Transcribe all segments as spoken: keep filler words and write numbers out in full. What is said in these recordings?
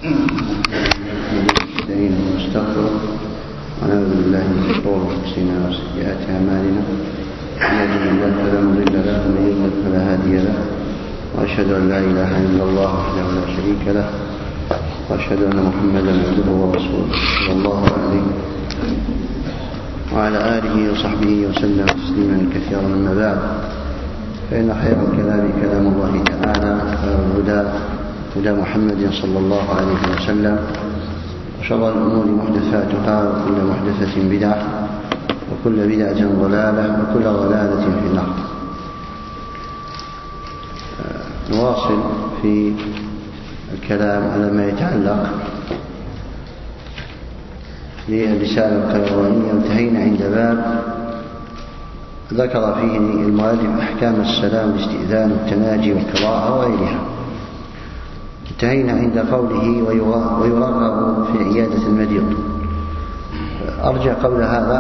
ونعوذ بالله من شرور أنفسنا وسيئات أعمالنا، من يهده الله فلا مضل له ومن يضلل فلا هادي له، وأشهد أن لا إله إلا الله وحده لا شريك له، وأشهد أن محمدا عبده ورسوله صلى الله عليه وعلى آله وصحبه وسلم تسليما كثيرا. أما بعد، فإن خير الكلام كلام الله تعالى، وخير الهدى هدى محمد صلى الله عليه وسلم، وشر الأمور محدثاتها، وكل محدثة بدعة، وكل بدعة ضلالة، وكل ضلالة في النار. نواصل في الكلام على ما يتعلق بالرسالة القيروانية، وانتهينا عند باب ذكر فيه المؤلف أحكام السلام والاستئذان والتناجي والقراءة وغيرها. انتهينا عند قوله ويرغب في عيادة المريض. أرجع قول هذا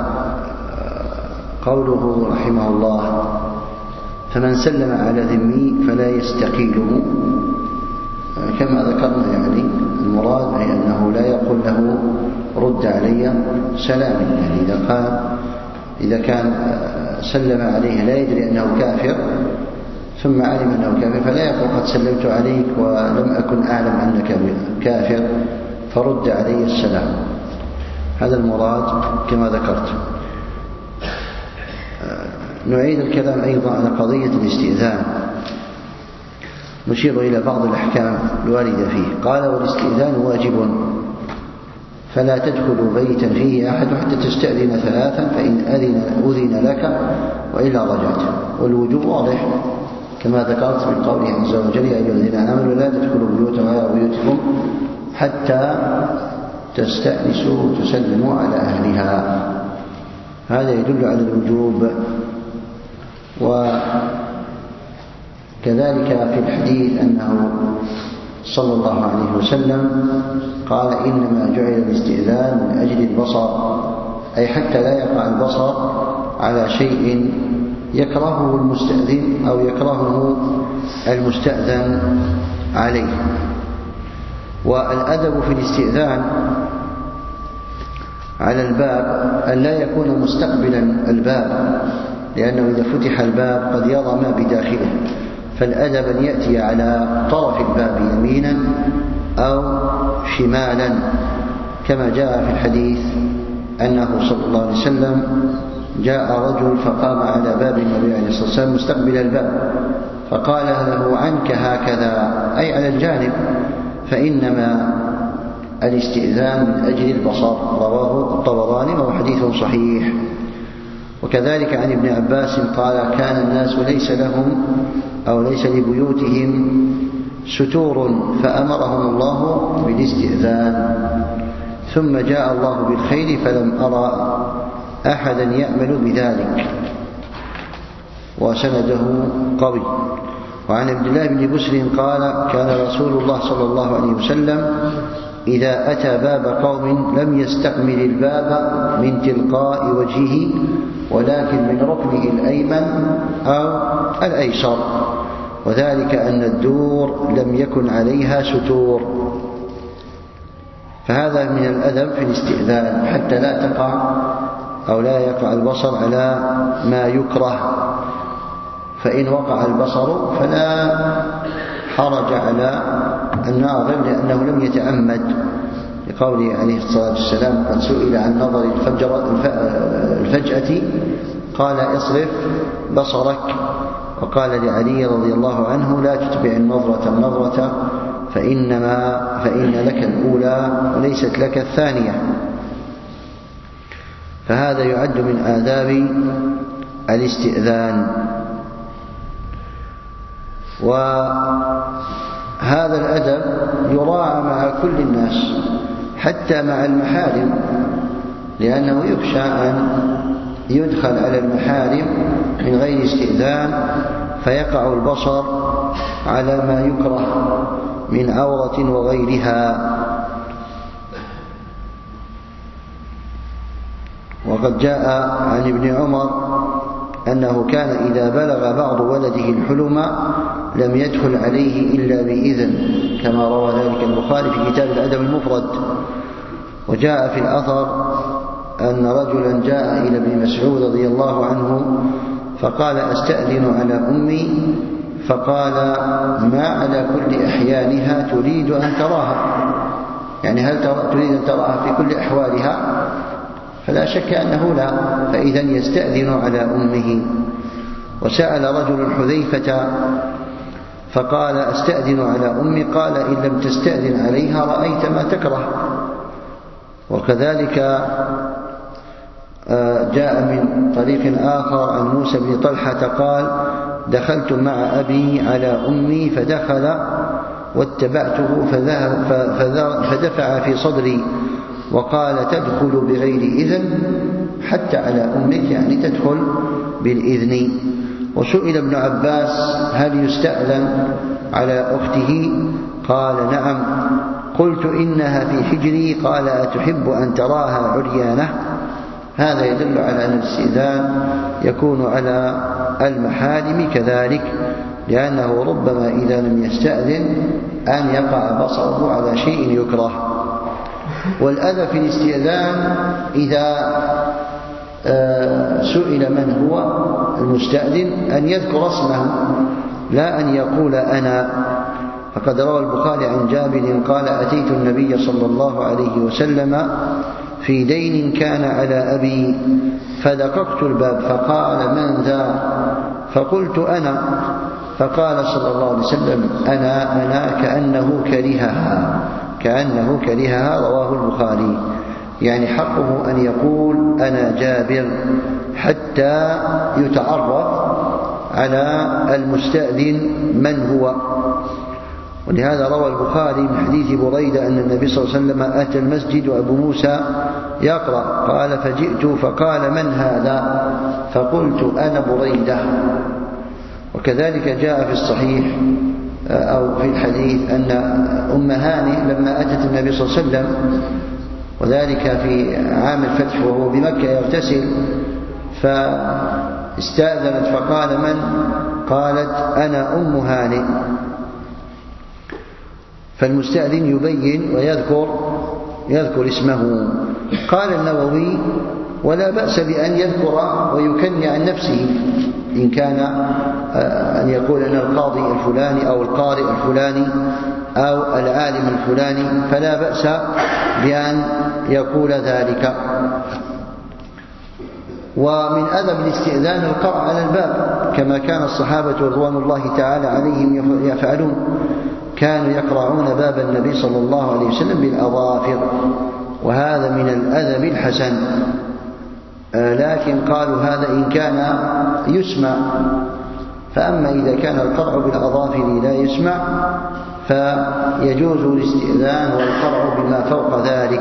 قوله رحمه الله: فمن سلم على ذمي فلا يستقيله، كما ذكرنا. يعني المراد هي أنه لا يقول له رد علي سلامي، يعني إذا كان إذا كان سلم عليه لا يدري أنه كافر ثم علم أنه كافر، فلا يقول قد سلمت عليك ولم أكن أعلم أنك كافر فرد علي السلام. هذا المراد كما ذكرت. نعيد الكلام أيضا على قضية الاستئذان، نشير إلى بعض الأحكام الواردة فيه. قال: والاستئذان واجب، فلا تدخل بيتا فيه أحد حتى تستأذن ثلاثا، فإن أذن أذن لك وإلا رجعت. والوجوب واضح كما ذكرت من قوله عز وجل: يا أيها الذين آمنوا لا تدخلوا بيوتا غير بيوتكم حتى تستأنسوا وتسلموا على أهلها. هذا يدل على الوجوب. وكذلك في الحديث أنه صلى الله عليه وسلم قال: إنما جعل الاستئذان من أجل البصر، أي حتى لا يقع البصر على شيء يكرهه المستأذن أو يكرهه المستأذن عليه. والأدب في الاستئذان على الباب أن لا يكون مستقبلا الباب، لأنه إذا فتح الباب قد يرى ما بداخله، فالأدب أن يأتي على طرف الباب يمينا أو شمالا، كما جاء في الحديث أنه صلى الله عليه وسلم جاء رجل فقام على باب النبي عليه الصلاة والسلام مستقبل الباب، فقال له: عنك هكذا، أي على الجانب، فإنما الاستئذان من أجل البصر. رواه الطبراني وهو حديث صحيح. وكذلك عن ابن عباس قال: كان الناس ليس لهم أو ليس لبيوتهم ستور فأمرهم الله بالاستئذان، ثم جاء الله بالخير فلم أرى أحدا يعمل بذلك. وسنده قوي. وعن عبد الله بن بسر قال: كان رسول الله صلى الله عليه وسلم إذا أتى باب قوم لم يستقبل الباب من تلقاء وجهه، ولكن من ركنه الأيمن أو الأيسر، وذلك أن الدور لم يكن عليها ستور. فهذا من الأدب في الاستئذان، حتى لا تقع أو لا يقع البصر على ما يكره. فإن وقع البصر فلا حرج على الناظر، لأنه لم يتعمد، لقوله عليه الصلاة والسلام: قد سئل عن نظر الفجأة قال: اصرف بصرك. وقال لعلي رضي الله عنه: لا تتبع النظرة النظرة، فإنما فإن لك الأولى وليست لك الثانية. فهذا يعد من آداب الاستئذان. وهذا الأدب يراعى مع كل الناس، حتى مع المحارم، لأنه يخشى أن يدخل على المحارم من غير استئذان فيقع البصر على ما يكره من عورة وغيرها. وقد جاء عن ابن عمر أنه كان إذا بلغ بعض ولده الحلم لم يدخل عليه إلا بإذن، كما روى ذلك البخاري في كتاب الأدب المفرد. وجاء في الأثر أن رجلا جاء إلى ابن مسعود رضي الله عنه فقال: أستأذن على أمي، فقال: ما على كل أحيانها تريد أن تراها؟ يعني هل تريد أن تراها في كل أحوالها؟ فلا شك أنه لا، فإذا يستأذن على أمه. وسأل رجل حذيفة فقال: أستأذن على أمي، قال: إن لم تستأذن عليها رأيت ما تكره. وكذلك جاء من طريق آخر عن موسى بن طلحة قال: دخلت مع أبي على أمي فدخل واتبعته فدفع في صدري وقال: تدخل بغير إذن حتى على أمك، يعني تدخل بالإذن. وسئل ابن عباس: هل يستأذن على أخته؟ قال: نعم. قلت: إنها في حجري. قال: أتحب أن تراها عريانة؟ هذا يدل على أن الاستئذان يكون على المحارم كذلك، لأنه ربما إذا لم يستأذن أن يقع بصره على شيء يكره. والأذى في الاستئذان إذا سئل من هو المستأذن أن يذكر اسمه، لا أن يقول أنا. فقد روى البخاري عن جابر قال: أتيت النبي صلى الله عليه وسلم في دين كان على أبي فدققت الباب فقال: من ذا؟ فقلت: أنا. فقال صلى الله عليه وسلم: أنا أنا كأنه كرهها كأنه كرهها رواه البخاري. يعني حقه أن يقول: أنا جابر، حتى يتعرف على المستأذن من هو. ولهذا روى البخاري من حديث بريدة أن النبي صلى الله عليه وسلم أتى المسجد وأبو موسى يقرأ، قال: فجئت فقال: من هذا؟ فقلت: أنا بريدة. وكذلك جاء في الصحيح أو في الحديث أن أم هانئ لما أتت النبي صلى الله عليه وسلم، وذلك في عام الفتح وهو بمكة يغتسل، فاستأذنت فقال: من؟ قالت: أنا أم هانئ. فالمستأذن يبين ويذكر يذكر اسمه. قال النووي: ولا بأس بأن يذكر ويكني عن نفسه، إن كان أن يقول أن القاضي الفلاني أو القارئ الفلاني أو العالم الفلاني، فلا بأس بأن يقول ذلك. ومن أدب الاستئذان القرع على الباب، كما كان الصحابة رضوان الله تعالى عليهم يفعلون، كانوا يقرعون باب النبي صلى الله عليه وسلم بالأظافر، وهذا من الأدب الحسن. لكن قالوا هذا إن كان يسمع، فأما إذا كان القرع بالأظافر لا يسمع فيجوز الاستئذان والقرع بما فوق ذلك.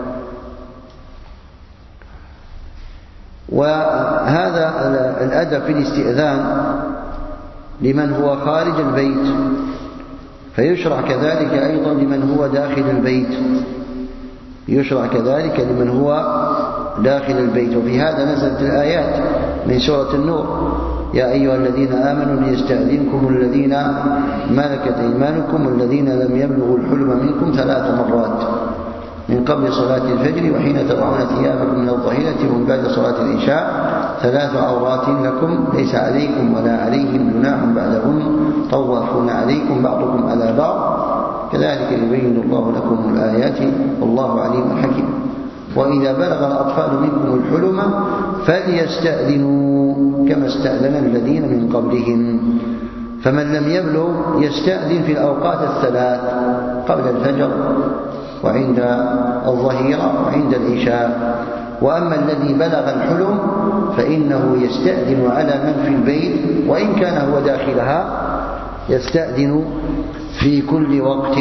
وهذا الأدب في الاستئذان لمن هو خارج البيت، فيشرع كذلك أيضا لمن هو داخل البيت، يشرع كذلك لمن هو داخل البيت. وفي هذا نزلت الآيات من سورة النور: يا أيها الذين آمنوا ليستأذنكم الذين ملكت أيمانكم والذين لم يبلغوا الحلم منكم ثلاث مرات من قبل صلاة الفجر وحين تضعون ثيابكم من الظهيرة ومن بعد صلاة العشاء ثلاث عورات لكم ليس عليكم ولا عليهم جناح بعدهن طوافون عليكم بعضكم على بعض كذلك يبين الله لكم الآيات والله عليم حكيم. وإذا بلغ الأطفال منكم الحلم فليستأذنوا كما استأذن الذين من قبلهم. فمن لم يبلغ يستأذن في الأوقات الثلاث قبل الفجر وعند الظهيرة وعند العشاء. وأما الذي بلغ الحلم فإنه يستأذن على من في البيت، وإن كان هو داخلها يستأذن في كل وقت.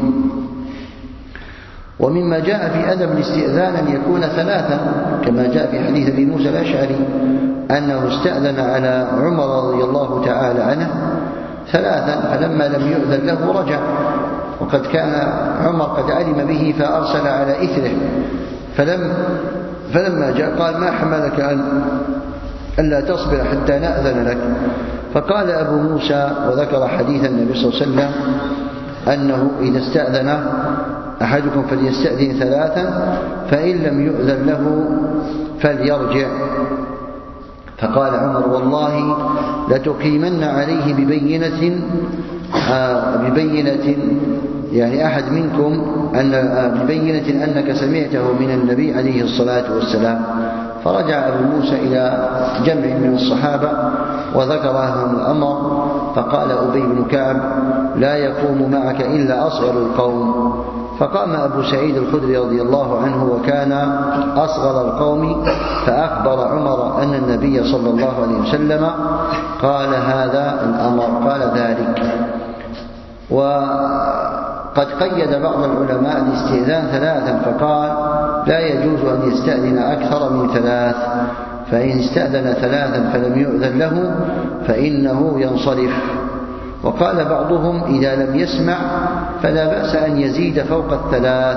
ومما جاء في أدب الاستئذان أن يكون ثلاثا، كما جاء في حديث أبي موسى الأشعري أنه استأذن على عمر رضي الله تعالى عنه ثلاثا، فلما لم يؤذن له رجع، وقد كان عمر قد علم به فأرسل على إثره، فلم فلما جاء قال: ما حملك أن ألا تصبر حتى نأذن لك؟ فقال أبو موسى وذكر حديث النبي صلى الله عليه وسلم أنه إذا استأذن أحدكم فليستأذن ثلاثا فإن لم يؤذن له فليرجع. فقال عمر والله لتقيمن عليه ببينة آه ببينة يعني أحد منكم أن آه ببينة أنك سمعته من النبي عليه الصلاة والسلام. فرجع أبو موسى إلى جمع من الصحابة وذكر لهم الأمر، فقال أبي بن كعب لا يقوم معك إلا أصغر القوم. فقام أبو سعيد الخدري رضي الله عنه وكان أصغر القوم، فأخبر عمر أن النبي صلى الله عليه وسلم قال هذا الأمر، قال ذلك. وقد قيد بعض العلماء الاستئذان ثلاثا فقال لا يجوز أن يستأذن أكثر من ثلاث، فإن استأذن ثلاثا فلم يؤذن له فإنه ينصرف. وقال بعضهم إذا لم يسمع فلا بأس أن يزيد فوق الثلاث.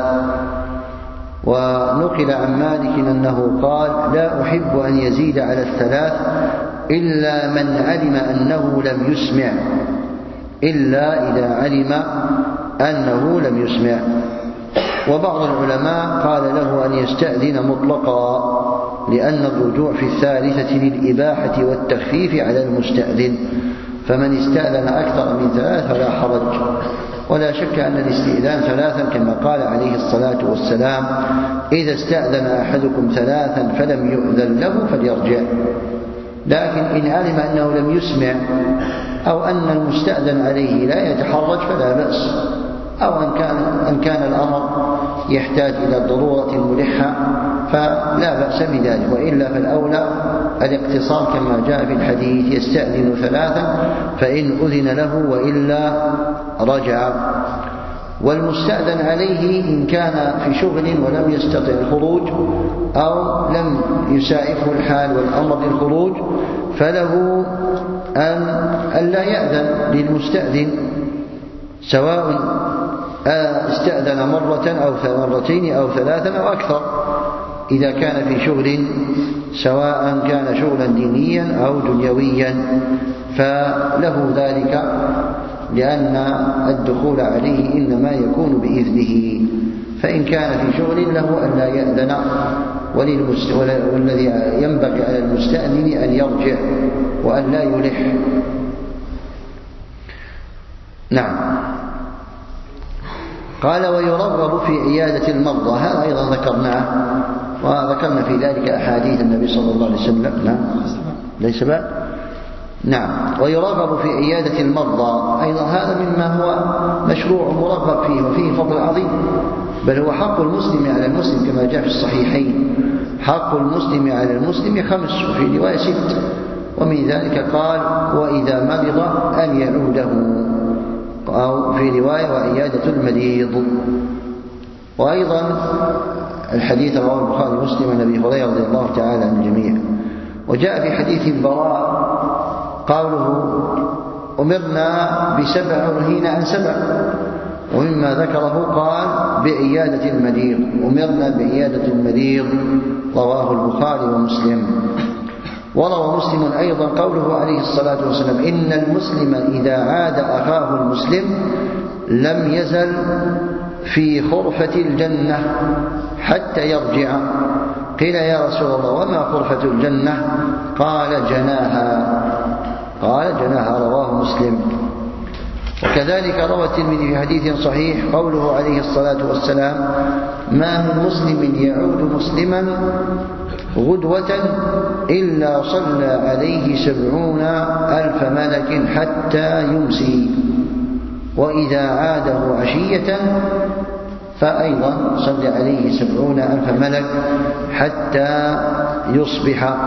ونقل عن مالك أنه قال لا أحب أن يزيد على الثلاث إلا من علم أنه لم يسمع، إلا إذا علم أنه لم يسمع. وبعض العلماء قال له أن يستأذن مطلقا، لأن الرجوع في الثالثة للإباحة والتخفيف على المستأذن، فمن استأذن أكثر من ثلاث فلا حرج. ولا شك أن الاستئذان ثلاثا كما قال عليه الصلاة والسلام إذا استأذن أحدكم ثلاثا فلم يؤذن له فليرجع. لكن إن علم أنه لم يسمع أو أن المستأذن عليه لا يتحرج فلا بأس، أو أن كان, أن كان الأمر يحتاج إلى الضرورة الملحة فلا بأس بذلك، وإلا فالأولى الاقتصار كما جاء في الحديث يستأذن ثلاثا فإن أذن له وإلا رجع. والمستأذن عليه إن كان في شغل ولم يستطع الخروج أو لم يسائفه الحال والأمر للخروج فله أن لا يأذن للمستأذن، سواء استأذن مرة أو مرتين أو ثلاثا أو أكثر، إذا كان في شغل سواء كان شغلا دينيا أو دنيويا فله ذلك، لأن الدخول عليه إنما يكون بإذنه. فإن كان في شغل له أن لا يأذن، والذي ينبغي على المستأذن أن يرجع وأن لا يلح. نعم. قال ويرغب في عيادة المرضى، هذا أيضا ذكرناه وذكرنا في ذلك أحاديث النبي صلى الله عليه وسلم. نعم ليس بقى. نعم. ويرغب في عيادة المرضى أيضا، هذا مما هو مشروع مرغب فيه وفيه فضل عظيم، بل هو حق المسلم على المسلم كما جاء في الصحيحين، حق المسلم على المسلم خمس، وفي رواية ست، ومن ذلك قال وإذا مرض أن يعوده، أو في رواية وعيادة المريض. وأيضا الحديث رواه البخاري ومسلم عن أبي هريرة رضي الله تعالى عن الجميع. وجاء في حديث البراء قوله أمرنا بسبع ونهينا عن سبع، ومما ذكره قال بعيادة المريض، أمرنا بعيادة المريض، رواه البخاري ومسلم. وروى مسلم أيضا قوله عليه الصلاة والسلام إن المسلم إذا عاد أخاه المسلم لم يزل في خرفة الجنة حتى يرجع. قيل يا رسول الله وما خرفة الجنة؟ قال جناها، قال جناها، رواه مسلم. وكذلك روى الترمذي في حديث صحيح قوله عليه الصلاة والسلام ما من مسلم يعود مسلما غدوة إلا صلى عليه سبعون ألف ملك حتى يمسي، وإذا عاده عشية فأيضا صلى عليه سبعون ألف ملك حتى يصبح.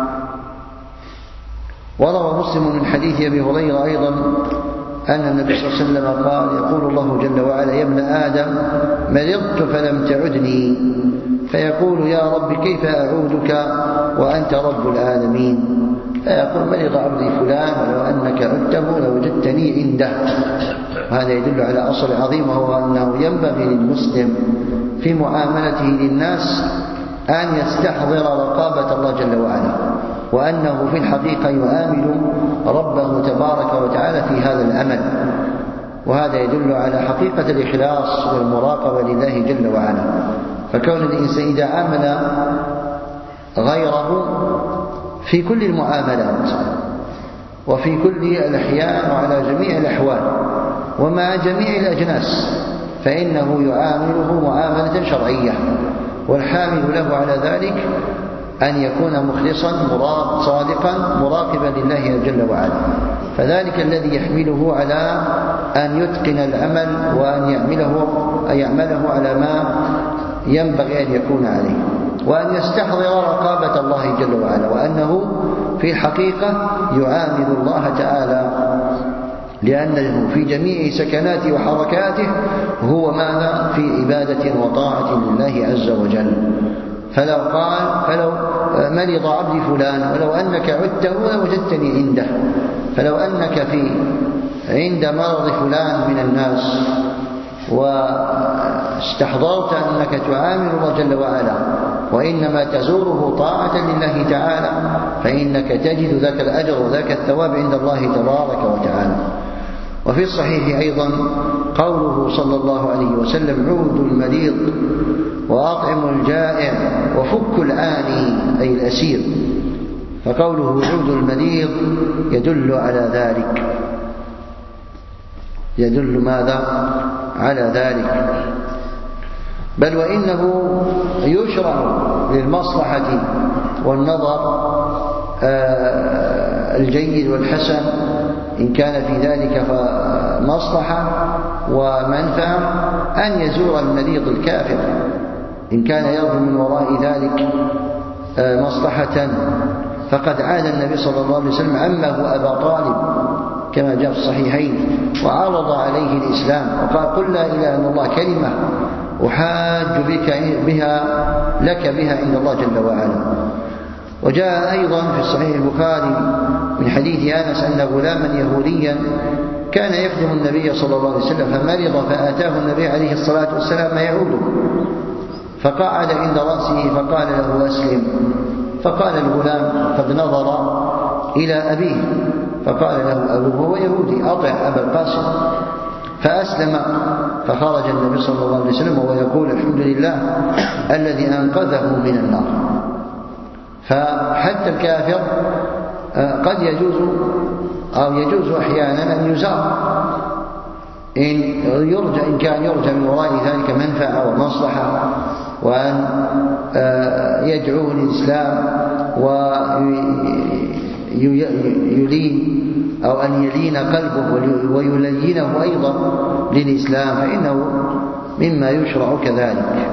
وروى مسلم من حديث أبي هريرة أيضا أن النبي صلى الله عليه وسلم قال يقول الله جل وعلا يا ابن آدم مرضت فلم تعدني، فيقول يا رب كيف أعودك وأنت رب العالمين؟ فيقول مرض عبدي فلان ولو أنك عدته لوجدتني عنده. هذا يدل على أصل عظيم، وهو أنه ينبغي للمسلم في معاملته للناس أن يستحضر رقابة الله جل وعلا، وأنه في الحقيقة يؤامل ربه تبارك وتعالى في هذا الأمل. وهذا يدل على حقيقة الإخلاص والمراقبة لله جل وعلا. فكون الإنسان إذا عامل غيره في كل المعاملات وفي كل الأحيان وعلى جميع الأحوال ومع جميع الأجناس فإنه يعامله معاملة شرعية، والحامل له على ذلك أن يكون مخلصا مراق صادقا مراقبا لله جل وعلا. فذلك الذي يحمله على أن يتقن العمل وأن يعمله, أن يعمله على ما ينبغي أن يكون عليه، وأن يستحضر رقابة الله جل وعلا، وأنه في الحقيقة يعامل الله تعالى لأنه في جميع سكناته وحركاته هو ماذا؟ في عبادة وطاعة لله عز وجل. فلو قال فلو مرض عبدي فلان ولو أنك عدته لوجدتني عنده، فلو أنك في عند مرض فلان من الناس واستحضرت أنك تعامل الله جل وعلا وإنما تزوره طاعة لله تعالى فإنك تجد ذاك الأجر وذاك الثواب عند الله تبارك وتعالى. وفي الصحيح أيضا قوله صلى الله عليه وسلم: عودوا المريض وأطعموا الجائع وفكوا العاني أي الأسير. فقوله عودوا المريض يدل على ذلك، يدل ماذا؟ على ذلك. بل وإنه يشرع للمصلحة والنظر الجيد والحسن إن كان في ذلك مصلحة ومنفعة أن يزور المريض الكافر إن كان يرجو من وراء ذلك مصلحة. فقد عاد النبي صلى الله عليه وسلم عمه أبا طالب كما جاء في الصحيحين وعرض عليه الإسلام وقال: قل لا إله إلا الله كلمة أحاج بك بها لك بها عند الله جل وعلا. وجاء أيضا في الصحيح البخاري من حديث أنس أن غلاما يهوديا كان يخدم النبي صلى الله عليه وسلم فمرض فآتاه النبي عليه الصلاة والسلام ما يعوده، فقعد عند رأسه فقال له: أسلم. فقال الغلام قد نظر إلى أبيه فقال له أبوه هو يهودي: أطع أبا القاسم. فأسلم فخرج النبي صلى الله عليه وسلم وهو يقول: الحمد لله الذي أنقذه من النار. فحتى الكافر قد يجوز أو يجوز أحيانا أن يزار إن يرجى إن كان يرجى من وراء ذلك منفعة ومصلحة، وأن يدعو للإسلام ويلين أو أن يلين قلبه ويلينه أيضا للإسلام فإنه مما يشرع كذلك.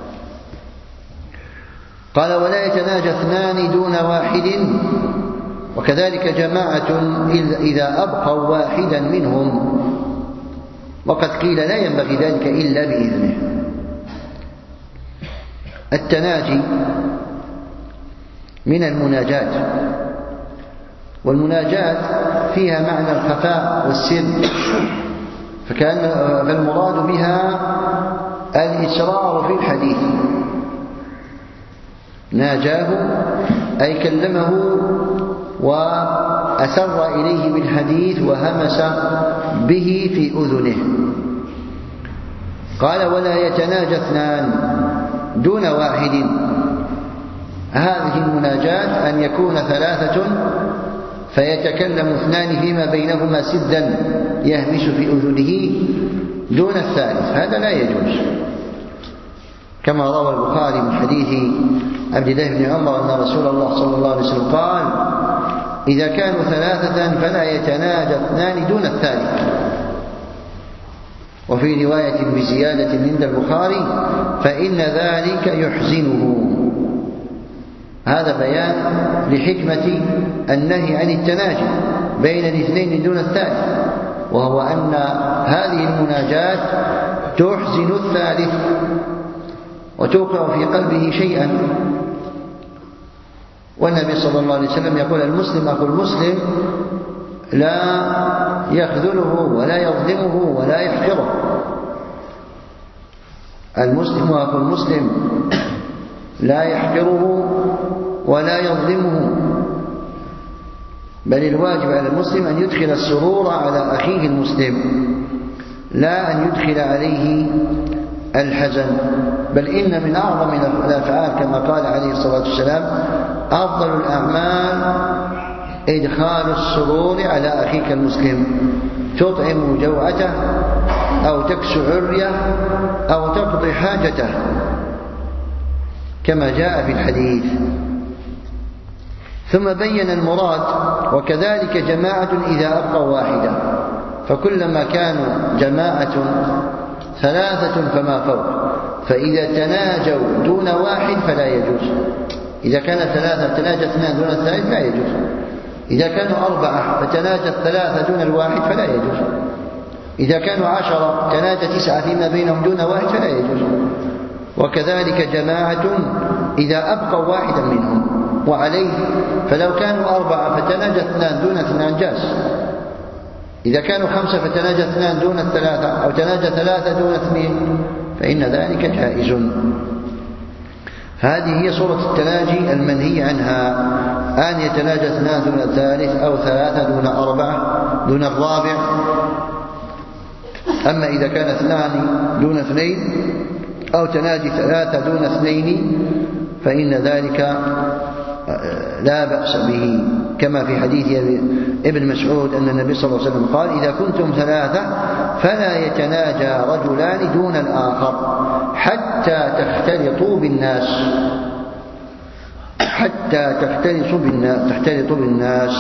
قال: ولا يتناجى اثنان دون واحد، وكذلك جماعة إذا أبقوا واحدا منهم، وقد قيل لا ينبغي ذلك إلا بإذنه. التناجي من المناجاة، والمناجاة فيها معنى الخفاء والسر، فكان فالمراد بها الإسرار في الحديث. ناجاه أي كلمه وأسر إليه بالحديث وهمس به في أذنه. قال: ولا يتناجى اثنان دون واحد. هذه المناجاة أن يكون ثلاثة فيتكلم اثنان فيما بينهما سدا يهمس في أذنه دون الثالث، هذا لا يجوز، كما روى البخاري من حديث عبد الله بن عمر أن رسول الله صلى الله عليه وسلم قال: إذا كانوا ثلاثة فلا يتناجى اثنان دون الثالث. وفي رواية بزيادة عند البخاري: فإن ذلك يحزنه. هذا بيان لحكمة النهي عن التناجي بين الاثنين دون الثالث، وهو أن هذه المناجاة تحزن الثالث وتوقع في قلبه شيئا. والنبي صلى الله عليه وسلم يقول: المسلم أخو المسلم لا يخذله ولا يظلمه ولا يحقره. المسلم أخو المسلم لا يحقره ولا يظلمه بل الواجب على المسلم أن يدخل السرور على أخيه المسلم، لا أن يدخل عليه الحزن. بل إن من أعظم الأفعال كما قال عليه الصلاة والسلام: أفضل الأعمال إدخال السرور على أخيك المسلم، تطعم جوعته أو تكسو عريه أو تقضي حاجته، كما جاء في الحديث. ثم بين المراد: وكذلك جماعة إذا أبقوا واحدة، فكلما كانوا جماعة ثلاثة فما فوق، فإذا تناجوا دون واحد فلا يجوز. إذا كان ثلاثة تناجى اثنان دون الثالث لا يجوز. إذا كانوا أربعة فتناجى الثلاثة دون الواحد فلا يجوز. إذا كانوا عشرة تناجى تسعة فيما بينهم دون واحد فلا يجوز. وكذلك جماعة إذا أبقوا واحدا منهم، وعليه فلو كانوا أربعة فتناجى اثنان دون اثنان جاز. إذا كانوا خمسة فتناجى اثنان دون الثلاثة، أو تناجى ثلاثة دون اثنين، فإن ذلك جائز. هذه هي صورة التناجي المنهي عنها، أن يتناجى اثنان دون الثالث، أو ثلاثة دون أربعة دون الرابع. أما إذا كان اثنان دون اثنين، أو تناجي ثلاثة دون اثنين، فإن ذلك لا بأس به، كما في حديث ابن مسعود أن النبي صلى الله عليه وسلم قال: إذا كنتم ثلاثة فلا يتناجى رجلان دون الآخر حتى تختلطوا بالناس، حتى تختلطوا بالناس, تختلطوا بالناس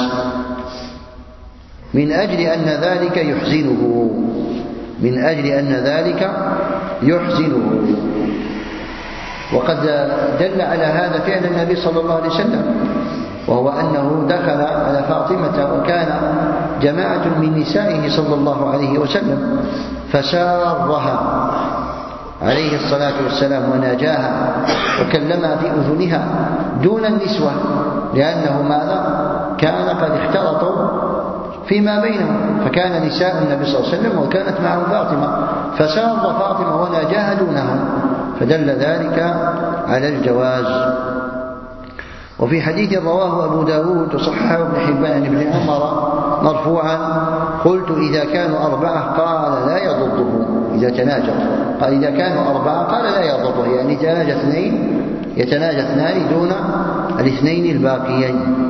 من أجل أن ذلك يحزنه، من أجل أن ذلك يحزنه. وقد دل على هذا فعل النبي صلى الله عليه وسلم، وهو أنه دخل على فاطمة وكان جماعة من نسائه صلى الله عليه وسلم، فسارها عليه الصلاة والسلام وناجاها وكلمها في أذنها دون النسوة، لأنه ماذا؟ كان قد اختلطوا فيما بينهم، فكان نساء النبي صلى الله عليه وسلم وكانت معه فاطمة، فسار فاطمة وناجاها دونهم، فدل ذلك على الجواز. وفي حديث رواه أبو داود وصححه ابن حبان بن عمر مرفوعا: قلت إذا كانوا أربعة قال لا يضره إذا تناجوا، قال إذا كانوا أربعة قال لا يضره، يعني تناجى اثنين يتناجى اثنان دون الاثنين الباقيين.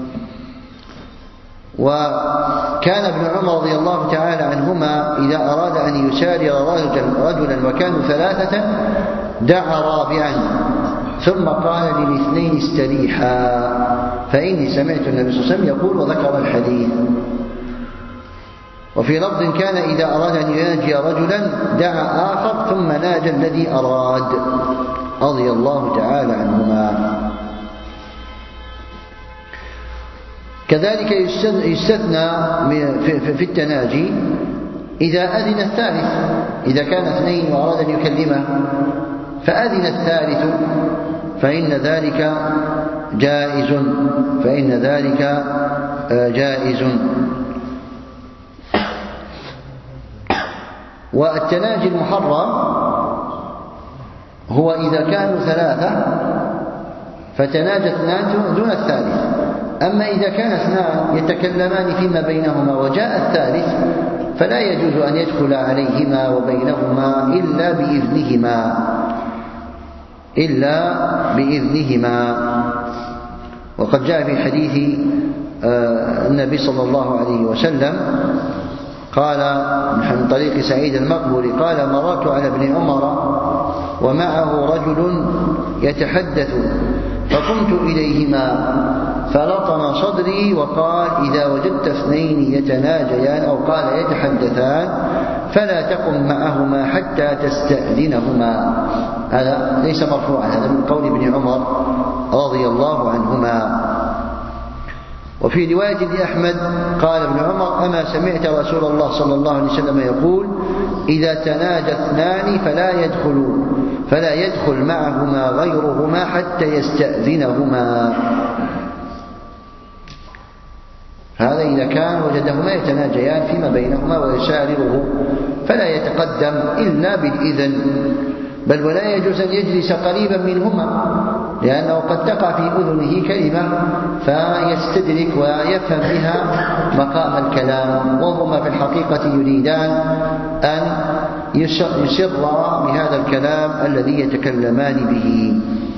وكان ابن عمر رضي الله تعالى عنهما إذا أراد أن يسارر رجلا وكانوا ثلاثة دعا رابعا ثم قال للاثنين استريحا، فإني سمعت النبي صلى الله عليه وسلم يقول، وذكر الحديث. وفي لفظ: كان إذا أراد أن يناجي رجلا دعا آخر ثم ناجى الذي أراد، رضي الله تعالى عنهما. كذلك يستثنى في التناجي إذا أذن الثالث، إذا كان اثنين وأراد أن يكلمه فأذن الثالث فإن ذلك جائز، فإن ذلك جائز. والتناجي المحرم هو إذا كانوا ثلاثة فتناجى اثنان دون الثالث. أما إذا كان اثنان يتكلمان فيما بينهما وجاء الثالث فلا يجوز أن يدخل عليهما وبينهما إلا بإذنهما، إلا بإذنهما. وقد جاء في حديث النبي صلى الله عليه وسلم قال من طريق سعيد المقبري قال: مررت على ابن عمر ومعه رجل يتحدث فقمت إليهما فلطم صدري وقال: إذا وجدت اثنين يتناجيان أو قال يتحدثان فلا تقم معهما حتى تستأذنهما. هذا ليس مرفوعا، هذا من قول ابن عمر رضي الله عنهما. وفي رواية لأحمد قال ابن عمر: أما سمعت رسول الله صلى الله عليه وسلم يقول: إذا تناجى اثنان فلا يدخل فلا يدخل معهما غيرهما حتى يستأذنهما. هذا إذا كان وجدهما يتناجيان فيما بينهما ويسارره فلا يتقدم إلا بالإذن، بل ولا يجوز أن يجلس قريبا منهما، لأنه قد تقع في أذنه كلمة فيستدرك ويفهم بها مقام الكلام، وهما في الحقيقة يريدان أن يسر بهذا الكلام الذي يتكلمان به.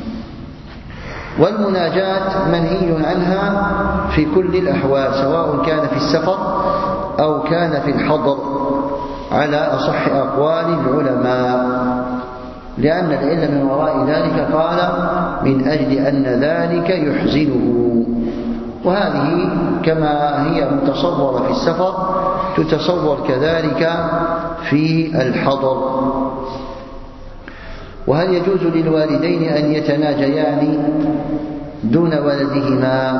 والمناجاة منهي عنها في كل الأحوال، سواء كان في السفر أو كان في الحضر على أصح أقوال العلماء، لأن العلم من وراء ذلك قال من أجل أن ذلك يحزنه، وهذه كما هي متصورة في السفر تتصور كذلك في الحضر. وهل يجوز للوالدين أن يتناجيان دون ولدهما؟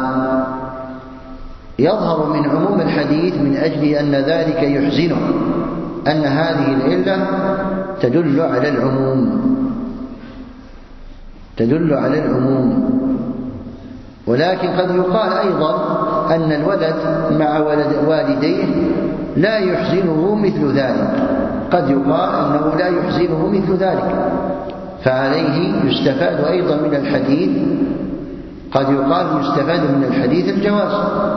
يظهر من عموم الحديث من أجل أن ذلك يحزنه أن هذه العلة تدل على العموم تدل على العموم ولكن قد يقال أيضا أن الولد مع ولد والديه لا يحزنه مثل ذلك، قد يقال أنه لا يحزنه مثل ذلك، فعليه يستفاد أيضا من الحديث، قد يقال يستفاد من الحديث الجواز،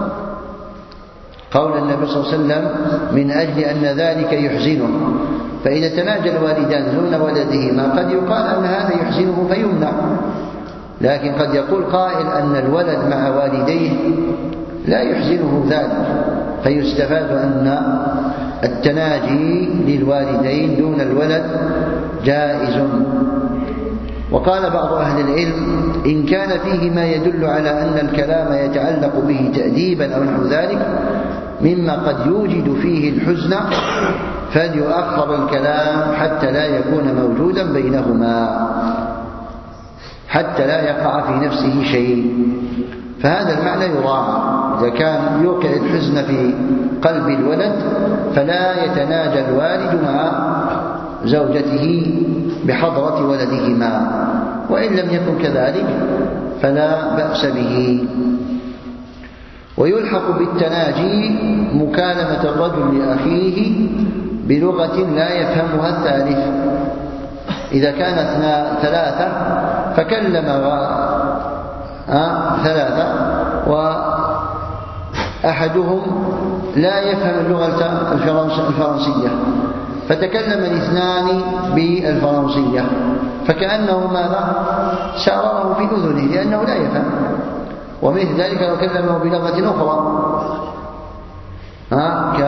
قول النبي صلى الله عليه وسلم من أجل أن ذلك يحزنه. فإذا تناجى الوالدان دون ولدهما قد يقال أن هذا يحزنه فيمنع، لكن قد يقول قائل أن الولد مع والديه لا يحزنه ذلك، فيستفاد أن التناجي للوالدين دون الولد جائز. وقال بعض أهل العلم إن كان فيه ما يدل على أن الكلام يتعلق به تأديبا أو نحو ذلك مما قد يوجد فيه الحزن فليؤخر الكلام حتى لا يكون موجودا بينهما، حتى لا يقع في نفسه شيء، فهذا المعنى يراعى. إذا كان يوقع الحزن في قلب الولد فلا يتناجى الوالد مع زوجته بحضرة ولدهما، وإن لم يكن كذلك فلا بأس به. ويلحق بالتناجي مكالمة الرجل لأخيه بلغة لا يفهمها الثالث، إذا كانت ثلاثة فكلم ثلاثة وأحدهم لا يفهم اللغة الفرنسية فتكلم الاثنان بالفرنسية فكأنه ماذا شعره في أذنه لأنه لا يفهم. ومثل ذلك لو كلمه بلغة أخرى ها ك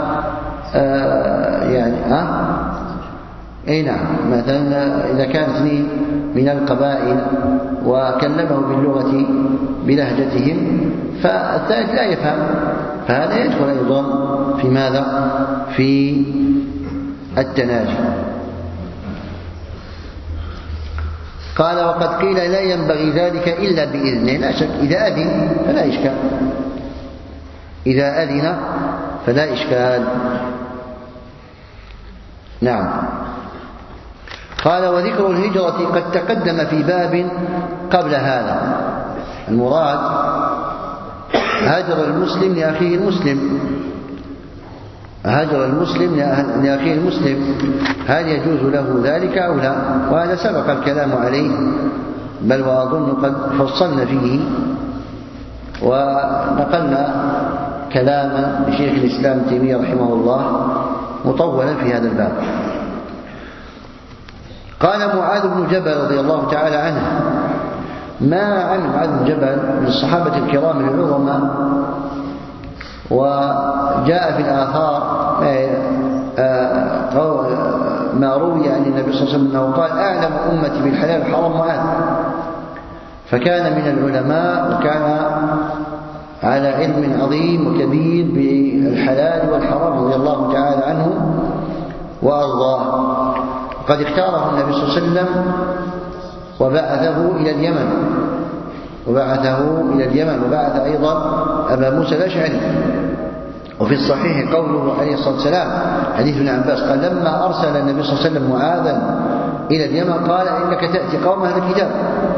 آه يعني ها اي نعم، مثلا إذا كان اثنين من القبائل وكلمه باللغة بلهجتهم فالثالث لا يفهم، فهذا يدخل أيضا في ماذا في التناجي. قال وقد قيل لا ينبغي ذلك إلا بإذنه، لا شك إذا أذن فلا إشكال، إذا أذن فلا إشكال. نعم. قال وذكر الهجرة قد تقدم في باب قبل هذا، المراد هجر المسلم لأخيه المسلم، هجر المسلم لأخيه المسلم هل يجوز له ذلك أو لا؟ وهذا سبق الكلام عليه، بل وأظن قد فصلنا فيه ونقلنا كلام شيخ الإسلام تيمية رحمه الله مطولا في هذا الباب. قال معاذ بن جبل رضي الله تعالى عنه، ما عن معاذ بن جبل من الصحابة الكرام العظماء، وجاء في الآثار ما روي عن النبي صلى الله عليه وسلم أنه قال أعلم أمتي بالحلال والحرام معاذ، فكان من العلماء وكان على علم عظيم وكبير بالحلال والحرام رضي الله تعالى عنه وأرضاه. قد اختاره النبي صلى الله عليه وسلم وبعثه إلى اليمن وبعثه إلى اليمن وبعث أيضا أبا موسى الأشعري. وفي الصحيح قوله عليه الصلاة والسلام حديث ابن عباس قال لما أرسل النبي صلى الله عليه وسلم معاذا إلى اليمن قال إنك تأتي قوم أهل الكتاب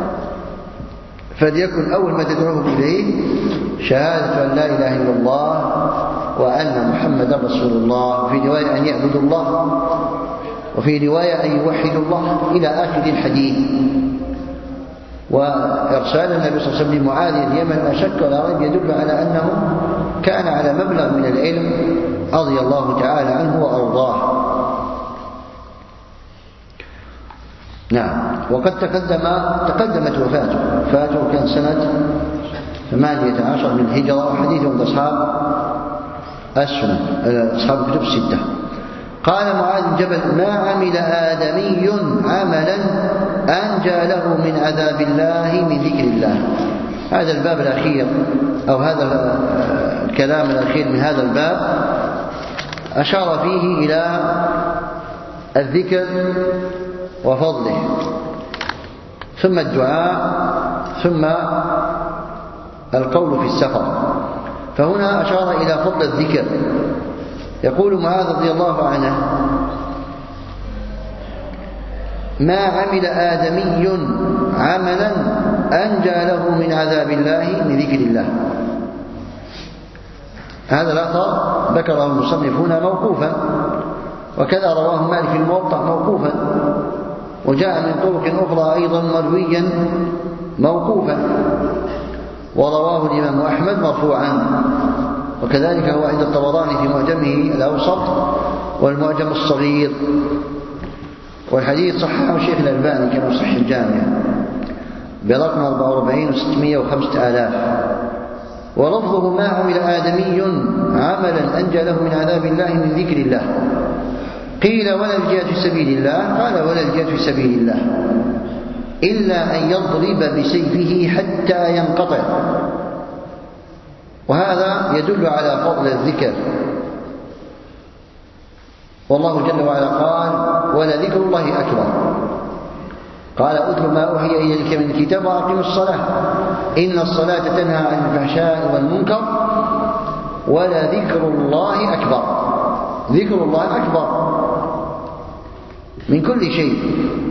فليكن أول ما تدعوهم إليه شهادة أن لا إله إلا الله وأن محمدا رسول الله، وفي رواية أن يعبدوا الله، وفي رواية أن يوحدوا الله إلى آخر الحديث. وإرسال النبي صلى الله عليه وسلم لمعاذ اليمن لا شك ولا ريب يدل على أنه كان على مبلغ من العلم رضي الله تعالى عنه وأرضاه. نعم. وقد تقدم تقدمت وفاته وفاته كان سنة ثمانية عشر من الهجرة، وحديثه عند أصحاب السنن أصحاب الكتب الستة. قال معاذ بن جبل: ما عمل آدمي عملا أنجى له من عذاب الله من ذكر الله. هذا الباب الأخير أو هذا الكلام الأخير من هذا الباب أشار فيه إلى الذكر وفضله، ثم الدعاء، ثم القول في السفر. فهنا أشار إلى فضل الذكر. يقول معاذ رضي الله عنه: ما عمل آدمي عملا أنجى له من عذاب الله من ذكر الله. هذا الأثر ذكره المصنف هنا موقوفا، وكذا رواه مالك في الموطأ موقوفا، وجاء من طرق أخرى أيضا مرويا موقوفا، ورواه الإمام أحمد مرفوعا، وكذلك هو عند الطبراني في معجمه الأوسط والمعجم الصغير. والحديث صححه الشيخ الألباني كما صح الجامع برقم أربعة وأربعين وستمائة وخمسة آلاف. ولفظه: ما عمل آدمي عملا أنجى له من عذاب الله من ذكر الله. قيل: ولا الجهاد في سبيل الله؟ قال: ولا الجهاد في سبيل الله إلا أن يضرب بسيفه حتى ينقطع. وهذا يدل على فضل الذكر. والله جل وعلا قال: ولذكر الله أكبر. قال: أتل ما أوحي إليك من الكتاب وأقم الصلاة إن الصلاة تنهى عن الفحشاء والمنكر ولذكر الله أكبر. ذكر الله أكبر من كل شيء.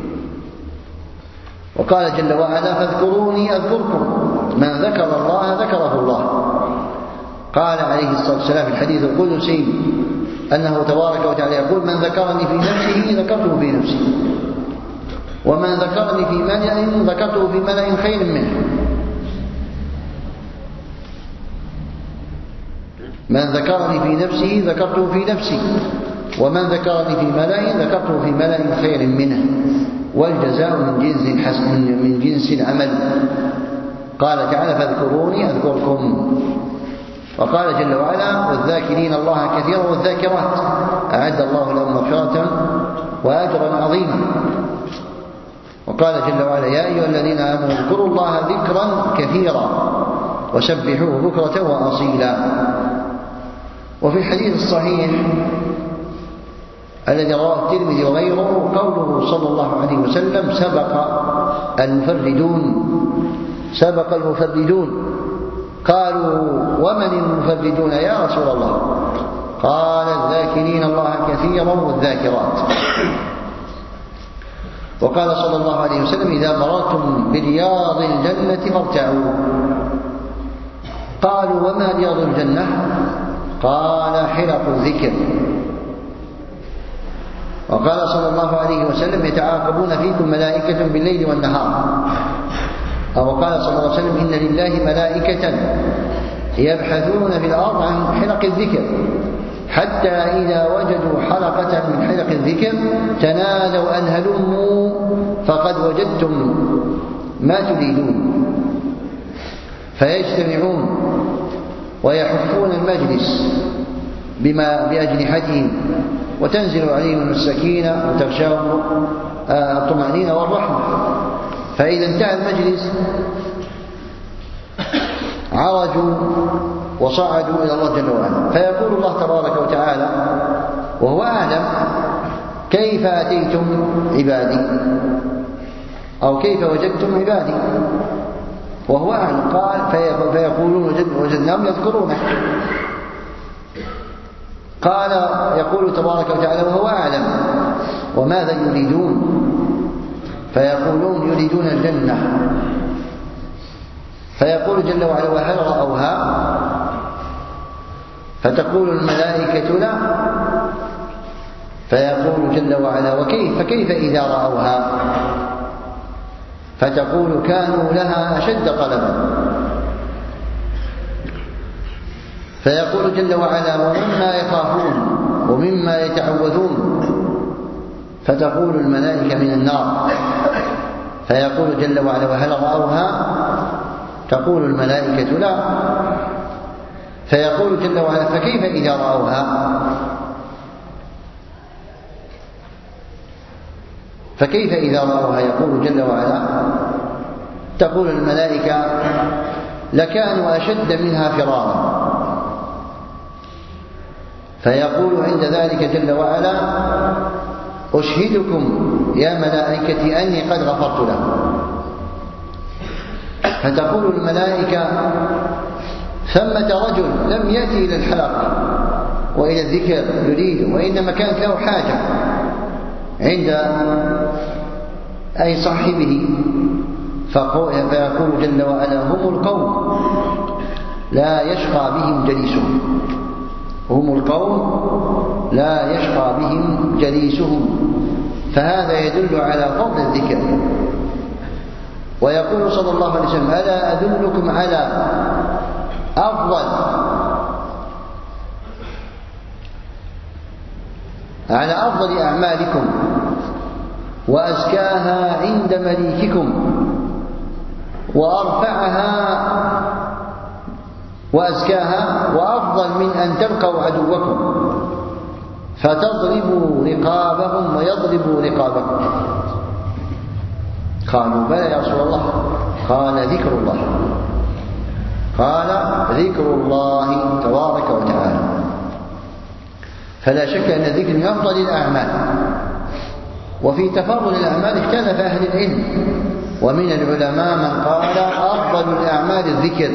وقال جل وعلا: فاذكروني أذكركم. من ذكر الله ذكره الله. قال عليه الصلاة والسلام في الحديث القدسي أنه تبارك وتعالى يقول: من ذكرني في نفسه ذكرته في نفسي، ومن ذكرني في ملأ ذكرته في ملأ خير منه. من ذكرني في نفسه ذكرته في نفسي، ومن ذكرني في ملأ ذكرته في ملأ خير منه، والجزاء من جنس حسن من جنس العمل. قال تعالى: فاذكروني أذكركم. وقال جل وعلا: والذاكرين الله كثيرا والذاكرات أعد الله لهم مغفرة وأجرا عظيما. وقال جل وعلا: يا أيها الذين آمنوا اذكروا الله ذكرا كثيرا وسبحوه بكرة وأصيلا. وفي الحديث الصحيح الذي رواه الترمذي وغيره قوله صلى الله عليه وسلم: سبق المفردون سبق المفردون. قالوا: ومن المفردون يا رسول الله؟ قال: الذاكرين الله كثيرا والذاكرات. وقال صلى الله عليه وسلم: إذا مررتم برياض الجنة فارتعوا. قالوا: وما رياض الجنة؟ قال: حلق الذكر. وقال صلى الله عليه وسلم: يتعاقبون فيكم ملائكة بالليل والنهار. أو قال صلى الله عليه وسلم: إن لله ملائكة يبحثون في الأرض عن حلق الذكر، حتى إذا وجدوا حلقة من حلق الذكر تنادوا أن هلموا فقد وجدتم ما تريدون، فيجتمعون ويحفون المجلس بما بأجنحتهم، وتنزل عليهم السكينة وتغشاهم الطمأنينة والرحمة. فإذا انتهى المجلس عرجوا وصعدوا إلى الله جل وعلا، فيقول الله تبارك وتعالى وهو أعلم: كيف أتيتم عبادي؟ أو كيف وجدتم عبادي؟ وهو أعلم. قال: فيقولون: وجدناهم يذكرونك. قال: يقول تبارك وتعالى وهو أعلم: وماذا يريدون؟ فيقولون: يريدون الجنة. فيقول جل وعلا: وهل رأوها؟ فتقول الملائكة: لا. فيقول جل وعلا: وكيف فكيف إذا رأوها؟ فتقول كانوا لها أشد طلبا. فيقول جل وعلا ومما يخافون ومما يتعوذون، فتقول الملائكة من النار، فيقول جل وعلا وهل رأوها؟ تقول الملائكة لا. فيقول جل وعلا فكيف إذا رأوها؟ فكيف إذا رأوها؟ يقول جل وعلا تقول الملائكة لكانوا أشد منها فرارا. فيقول عند ذلك جل وعلا أشهدكم يا ملائكتي أني قد غفرت له. فتقول الملائكة ثمة رجل لم يأتي إلى الحلقة وإلى الذكر يريد، وإنما كانت له حاجة عند أي صاحبه، فيقول جل وعلا هم القوم لا يشقى بهم جليسهم، هم القوم لا يشقى بهم جليسهم. فهذا يدل على فضل الذكر. ويقول صلى الله عليه وسلم ألا أدلكم على أفضل على أفضل أعمالكم وأزكاها عند مليككم وأرفعها وأزكاها وأفضل من أن تلقوا عدوكم فتضربوا رقابهم ويضربوا رقابكم. قالوا بلى يا رسول الله. قال ذكر الله قال ذكر الله تبارك وتعالى. فلا شك أن الذكر من أفضل الأعمال. وفي تفاضل الأعمال اختلف أهل العلم، ومن العلماء من قال أفضل الأعمال الذكر،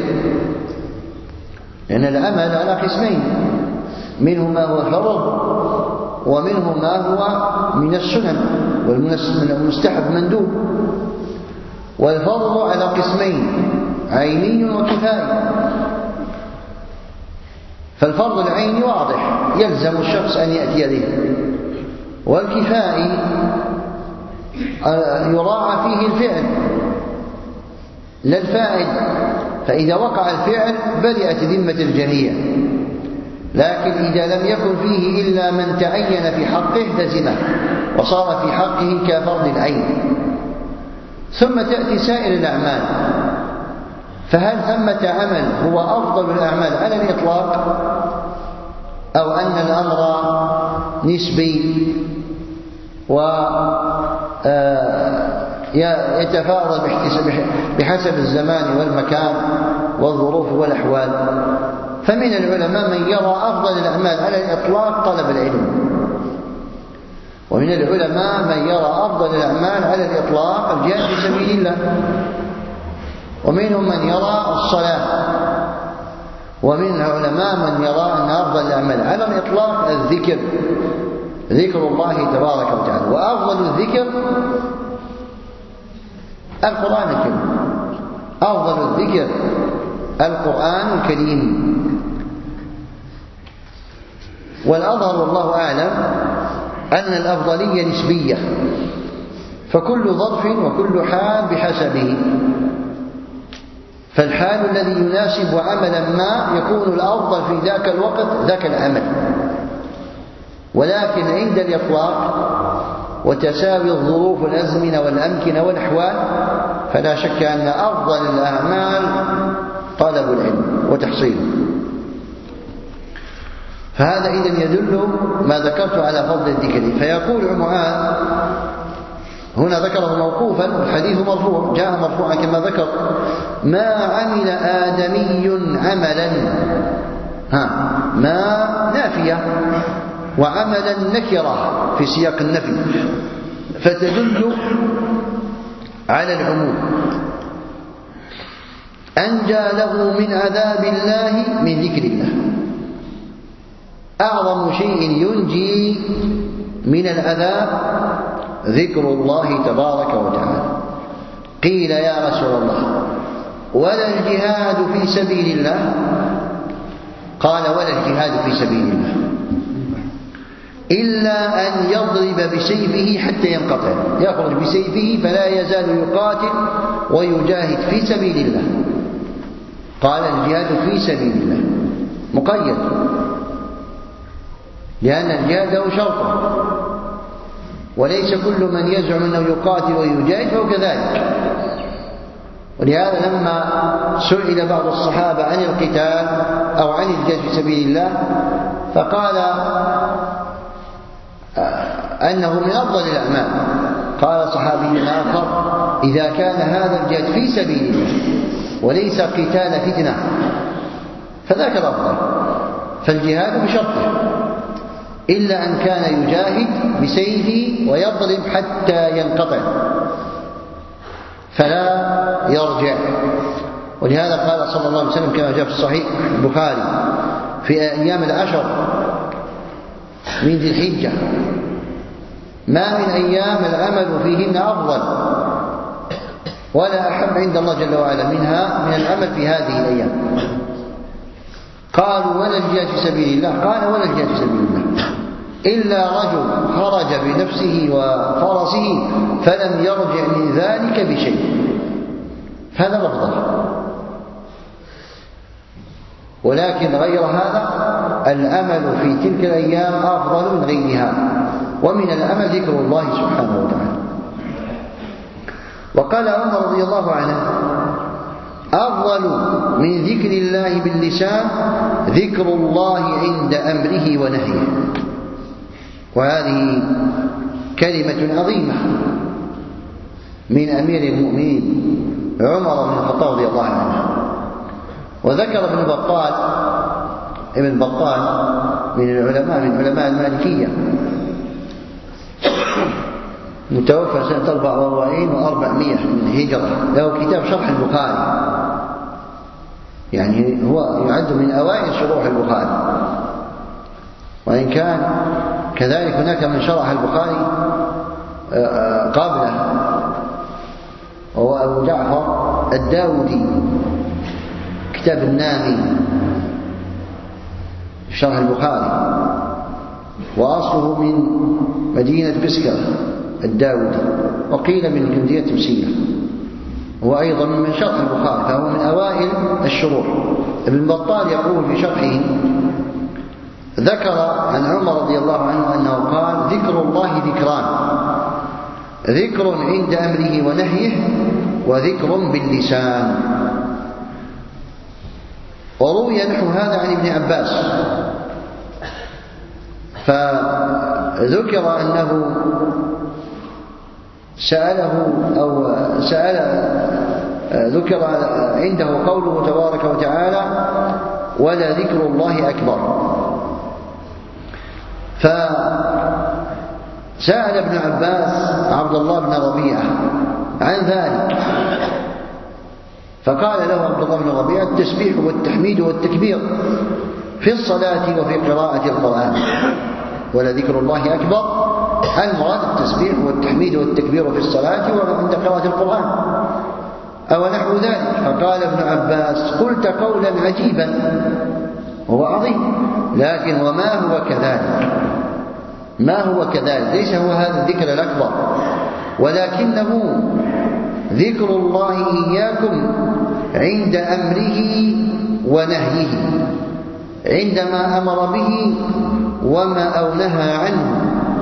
لأن العمل على قسمين، منه ما هو فرض ومنه ما هو من السنن والمستحب مندوب. والفرض على قسمين عيني وكفائي. فالفرض العيني واضح يلزم الشخص أن يأتي به، والكفائي يراعى فيه الفعل لا الفاعل، فإذا وقع الفعل برئت ذمة الجميع. لكن إذا لم يكن فيه إلا من تعين في حقه لزمه وصار في حقه كفرض العين. ثم تأتي سائر الأعمال. فهل ثمة عمل هو أفضل الأعمال على الإطلاق، أو أن الأمر نسبي ويتفاضل بحسب الزمان والمكان والظروف والأحوال؟ فمن العلماء من يرى أفضل الأعمال على الإطلاق طلب العلم، ومن العلماء من يرى أفضل الأعمال على الإطلاق الجهاد في سبيل الله، ومنهم من يرى الصلاة، ومن العلماء من يرى أن أفضل الأعمال على الإطلاق الذكر، ذكر الله تبارك وتعالى. وأفضل الذكر القرآن الكريم، أفضل الذكر القرآن الكريم. والأظهر والله أعلم أن الأفضلية نسبية، فكل ظرف وكل حال بحسبه. فالحال الذي يناسب عملا ما يكون الأفضل في ذاك الوقت ذاك العمل. ولكن عند الإطلاق وتساوي الظروف والأزمنة والأمكنة والأحوال فلا شك أن أفضل الأعمال طلب العلم وتحصيله. فهذا إذن يدل ما ذكرت على فضل الذكر. فيقول معاذ هنا ذكره موقوفا، والحديث مرفوع، جاء مرفوعا كما ذكر: ما عمل آدمي عملا، ها ما نافية وعملا نكرة في سياق النفي، فتدل على العموم. أنجى له من عذاب الله من ذكر الله. أعظم شيء ينجي من العذاب ذكر الله تبارك وتعالى. قيل يا رسول الله ولا الجهاد في سبيل الله؟ قال ولا الجهاد في سبيل الله إلا أن يضرب بسيفه حتى ينقطع، يخرج بسيفه فلا يزال يقاتل ويجاهد في سبيل الله. قال الجهاد في سبيل الله مقيد، لأن الجهاد له شرطه، وليس كل من يزعم أنه يقاتل ويجاهد فهو كذلك. ولهذا لما سئل بعض الصحابة عن القتال أو عن الجهاد في سبيل الله فقال أنه من أفضل الأعمال، قال صحابي آخر: إذا كان هذا الجهاد في سبيل الله وليس قتال فتنة فذاك الأفضل. فالجهاد بشرطه، إلا أن كان يجاهد بسيفه ويضرب حتى ينقطع فلا يرجع. ولهذا قال صلى الله عليه وسلم كما جاء في الصحيح البخاري: في أيام العشر من ذي الحجة ما من أيام العمل فيهن أفضل ولا أحب عند الله جل وعلا منها من العمل في هذه الأيام. قالوا: ولا الجهاد في سبيل الله؟ قال: ولا الجهاد في سبيل الله إلا رجل خرج بنفسه وفرسه فلم يرجع من ذلك بشيء، هذا الأفضل. ولكن غير هذا الأمل في تلك الأيام أفضل من غيرها، ومن الأمل ذكر الله سبحانه وتعالى. وقال عمر رضي الله عنه: أفضل من ذكر الله باللسان ذكر الله عند أمره ونهيه. وهذه كلمة عظيمة من أمير المؤمنين عمر بن الخطاب رضي الله عنه. وذكر ابن بطال ابن بطال من العلماء من علماء المالكية متوفى سنة أربعة وأربعين وأربعمائة من الهجرة، له كتاب شرح البخاري، يعني هو يعد من أوائل شروح البخاري، وإن كان كذلك هناك من شرح البخاري قبله وهو أبو جعفر الداودي، كتاب النامي شرح البخاري، وأصله من مدينة بسكر الداودي، وقيل من جندية تمسية، هو أيضا من شرح البخاري، فهو من أوائل الشروح. ابن بطال يقول في شرحه: ذكر عن عمر رضي الله عنه أنه قال: ذكر الله ذكران، ذكر عند أمره ونهيه وذكر باللسان. وروي نحو هذا عن ابن عباس، فذكر أنه سأله أو سأل ذكر عنده قوله تبارك وتعالى: ولا ذكر الله أكبر. فسأل ابن عباس عبد الله بن ربيعة عن ذلك، فقال له عبد الله بن ربيعة: التسبيح والتحميد والتكبير في الصلاة وفي قراءة القرآن، ولا ذكر الله أكبر المراد التسبيح والتحميد والتكبير في الصلاة وعند قراءة القرآن أو نحو ذلك. فقال ابن عباس: قلت قولا عجيبا وهو عظيم، لكن وما هو كذلك، ما هو كذلك، ليس هو هذا الذكر الأكبر، ولكنه ذكر الله إياكم عند أمره ونهيه، عندما أمر به وما أو نهى عنه،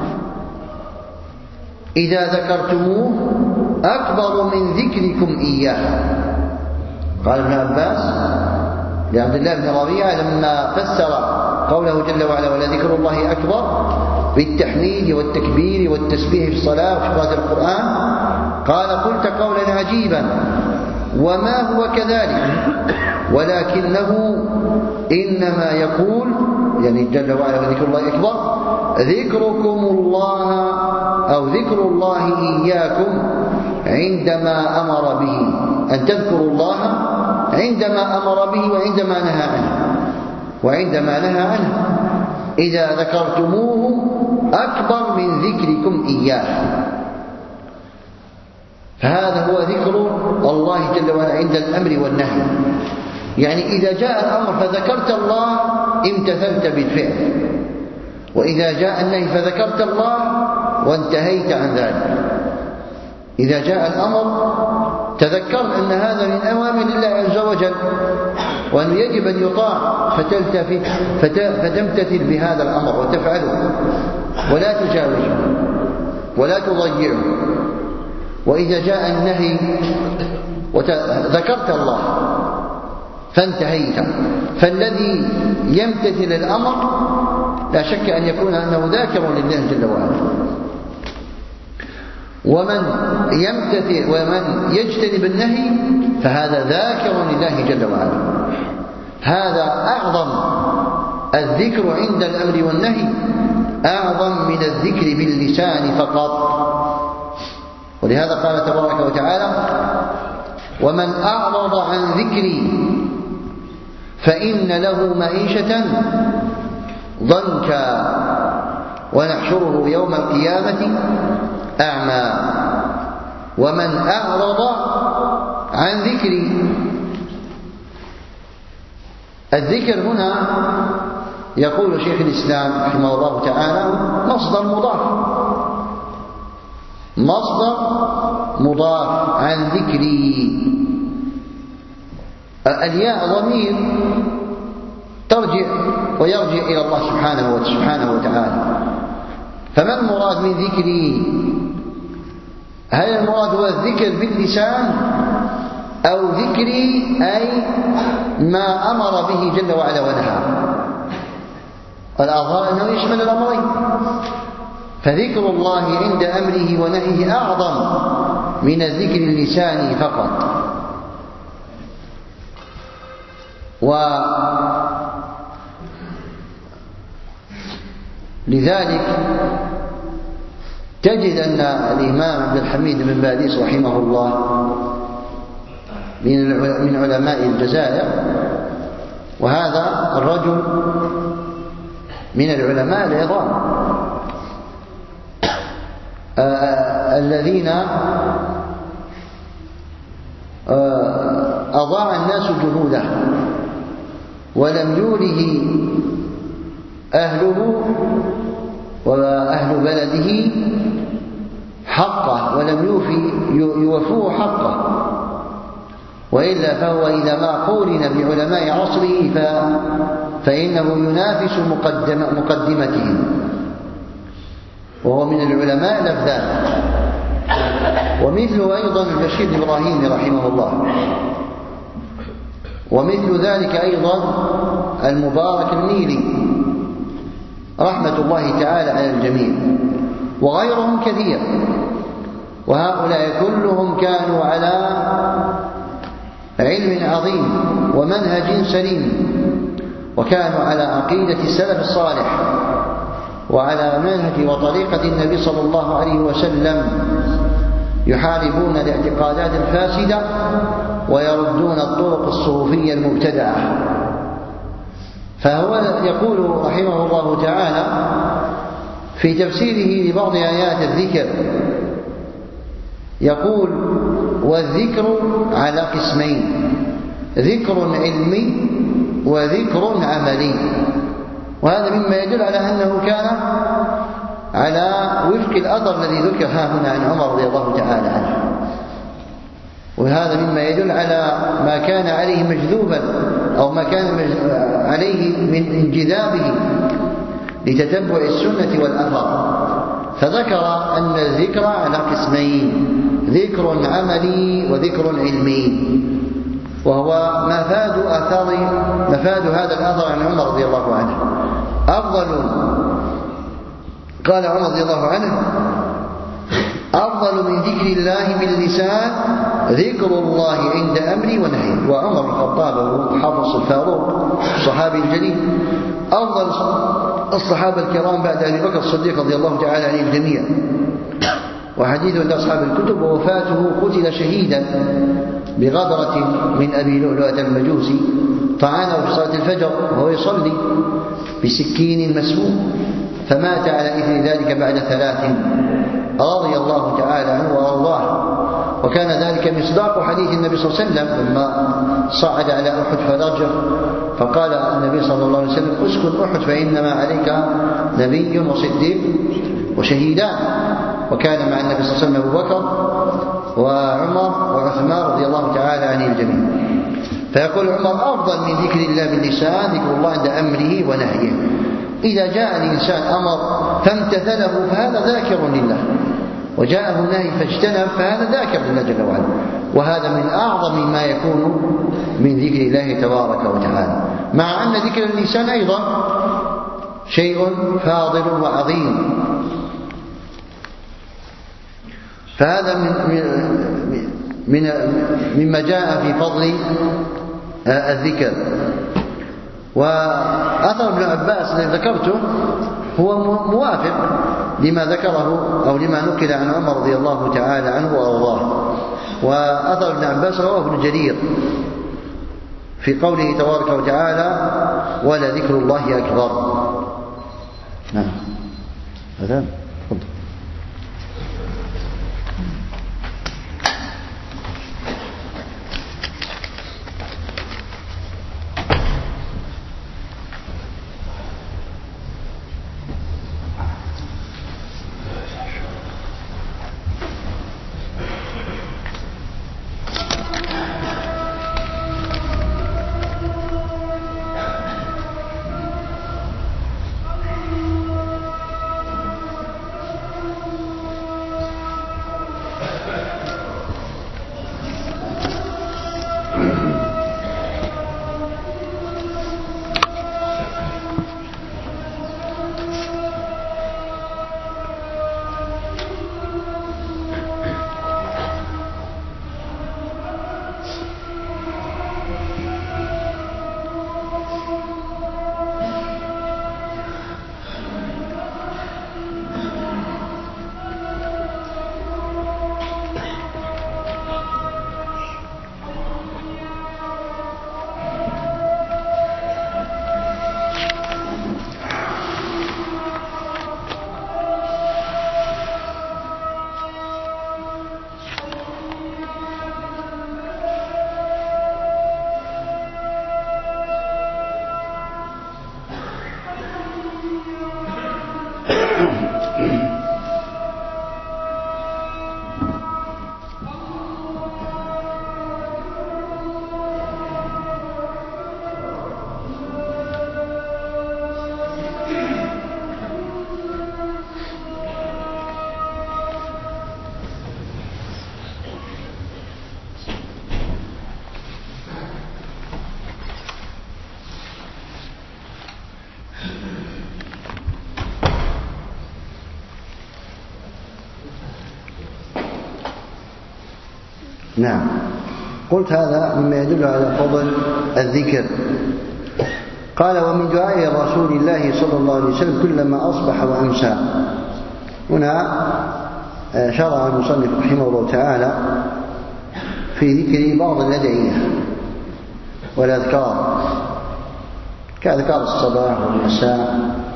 إذا ذكرتموه أكبر من ذكركم إياه. قال ابن عباس لعبد الله بن ربيعة لما فسر قوله جل وعلا: ولا ذكر الله أكبر بالتحميد والتكبير والتسبيح في الصلاة وفي قراءة القرآن، قال: قلت قولا عجيبا وما هو كذلك، ولكنه إنما يقول يعني جل وعلا وذكر الله أكبر ذكركم الله أو ذكر الله إياكم عندما أمر به، أن تذكروا الله عندما أمر به وعندما نهى عنه وعندما نهى عنه إذا ذكرتموه أكبر من ذكركم إياه. فهذا هو ذكر الله جل وعلا عند الأمر والنهي، يعني إذا جاء الأمر فذكرت الله امتثلت بالفعل، وإذا جاء النهي فذكرت الله وانتهيت عن ذلك. إذا جاء الأمر تذكرت أن هذا من أوامر الله عز وجل وأنه يجب أن يطاع فتلتفت فتمتثل بهذا الأمر وتفعله ولا تجاوزه ولا تضيعه. وإذا جاء النهي وذكرت الله فانتهيت. فالذي يمتثل الأمر لا شك أن يكون أنه ذاكر لله جل وعلا، ومن يمتثل ومن يجتنب النهي فهذا ذاكر لله جل وعلا. هذا أعظم الذكر عند الأمر والنهي، أعظم من الذكر باللسان فقط. ولهذا قال تبارك وتعالى: ومن أعرض عن ذكري فإن له معيشة ضنكا ونحشره يوم القيامة أعمى. ومن أعرض عن ذكري، الذكر هنا يقول شيخ الإسلام رحمه الله تعالى مصدر مضاف، مصدر مضاف عن ذكري. الياء ضمير ترجع ويرجع إلى الله سبحانه وسبحانه وتعالى. فما المراد من ذكري؟ هل المراد هو الذكر باللسان أو ذكري أي ما أمر به جل وعلا ونهى؟ الأظهر أنه يشمل الأمرين، فذكر الله عند أمره ونهيه أعظم من الذكر اللساني فقط. ولذلك تجد أن الإمام عبد الحميد بن باديس رحمه الله من علماء الجزائر، وهذا الرجل من العلماء العظام الذين أضاع الناس جهوده ولم يوله أهله وأهل بلده حقه، ولم يوفي يوفوه حقه، وإلا فهو إذا ما قورن بعلماء عصره فإنه ينافس مقدم مقدمتهم، وهو من العلماء الأفذاذ. ومثله أيضا البشير الإبراهيمي رحمه الله، ومثل ذلك أيضا المبارك النيلي رحمة الله تعالى على الجميع، وغيرهم كثير. وهؤلاء كلهم كانوا على علم عظيم ومنهج سليم، وكانوا على عقيدة السلف الصالح وعلى منهج وطريقة النبي صلى الله عليه وسلم، يحاربون الاعتقادات الفاسدة ويردون الطرق الصوفية المبتدعة. فهو يقول رحمه الله تعالى في تفسيره لبعض آيات الذكر، يقول: والذكر على قسمين، ذكر علمي وذكر عملي. وهذا مما يدل على أنه كان على وفق الأثر الذي ذكر ها هنا عن عمر رضي الله تعالى عنه، وهذا مما يدل على ما كان عليه مجذوبا أو ما كان عليه من انجذابه لتتبع السنة والأثر. فذكر أن الذكر على قسمين، ذكر عملي وذكر علمي، وهو مفاد أثر مفاد هذا الأثر عن عمر رضي الله عنه. أفضل قال عمر رضي الله عنه: أفضل من ذكر الله باللسان ذكر الله عند أمري ونهي. وعمر بن الخطاب حافظ الفاروق الصحابي الجليل، أفضل الصحابة الكرام بعد أبي بكر الصديق رضي الله تعالى عنه الجميع، وحديث عند أصحاب الكتب. ووفاته قتل شهيدا بغدرة من أبي لؤلؤة المجوسي، طعنه في صلاة الفجر وهو يصلي بسكين مسموم، فمات على إثر ذلك بعد ثلاث، رضي الله تعالى عنه وأرضاه. وكان ذلك مصداق حديث النبي صلى الله عليه وسلم لما صعد على أحد فرجع، فقال النبي صلى الله عليه وسلم: اسكن أحد فإنما عليك نبي وصديق وشهيدان. وكان مع النبي صلى الله عليه وسلم أبو بكر وعمر وعثمان رضي الله تعالى عن الجميع. فيقول عمر: أفضل من ذكر الله باللسان ذكر الله عند أمره ونهيه. إذا جاء الإنسان أمر فامتثله فهذا ذاكر لله، وجاءه نهي فاجتنب فهذا ذاكر لله جل وعلا. وهذا من أعظم ما يكون من ذكر الله تبارك وتعالى، مع أن ذكر اللسان أيضا شيء فاضل وعظيم. فهذا من من مما جاء في فضل الذكر. وأثر ابن عباس الذي ذكرته هو موافق لما ذكره أو لما نقل عن عمر رضي الله تعالى عنه وأرضاه. وأثر ابن عباس رواه ابن جرير في قوله تبارك وتعالى: ولذكر الله أكبر. نعم هذا تفضل. نعم، قلت هذا مما يدل على فضل الذكر. قال: ومن دعاء رسول الله صلى الله عليه وسلم كلما أصبح وأمسى. هنا شرع المصنف رحمه الله تعالى في ذكر بعض الأدعية والأذكار كأذكار الصباح والمساء،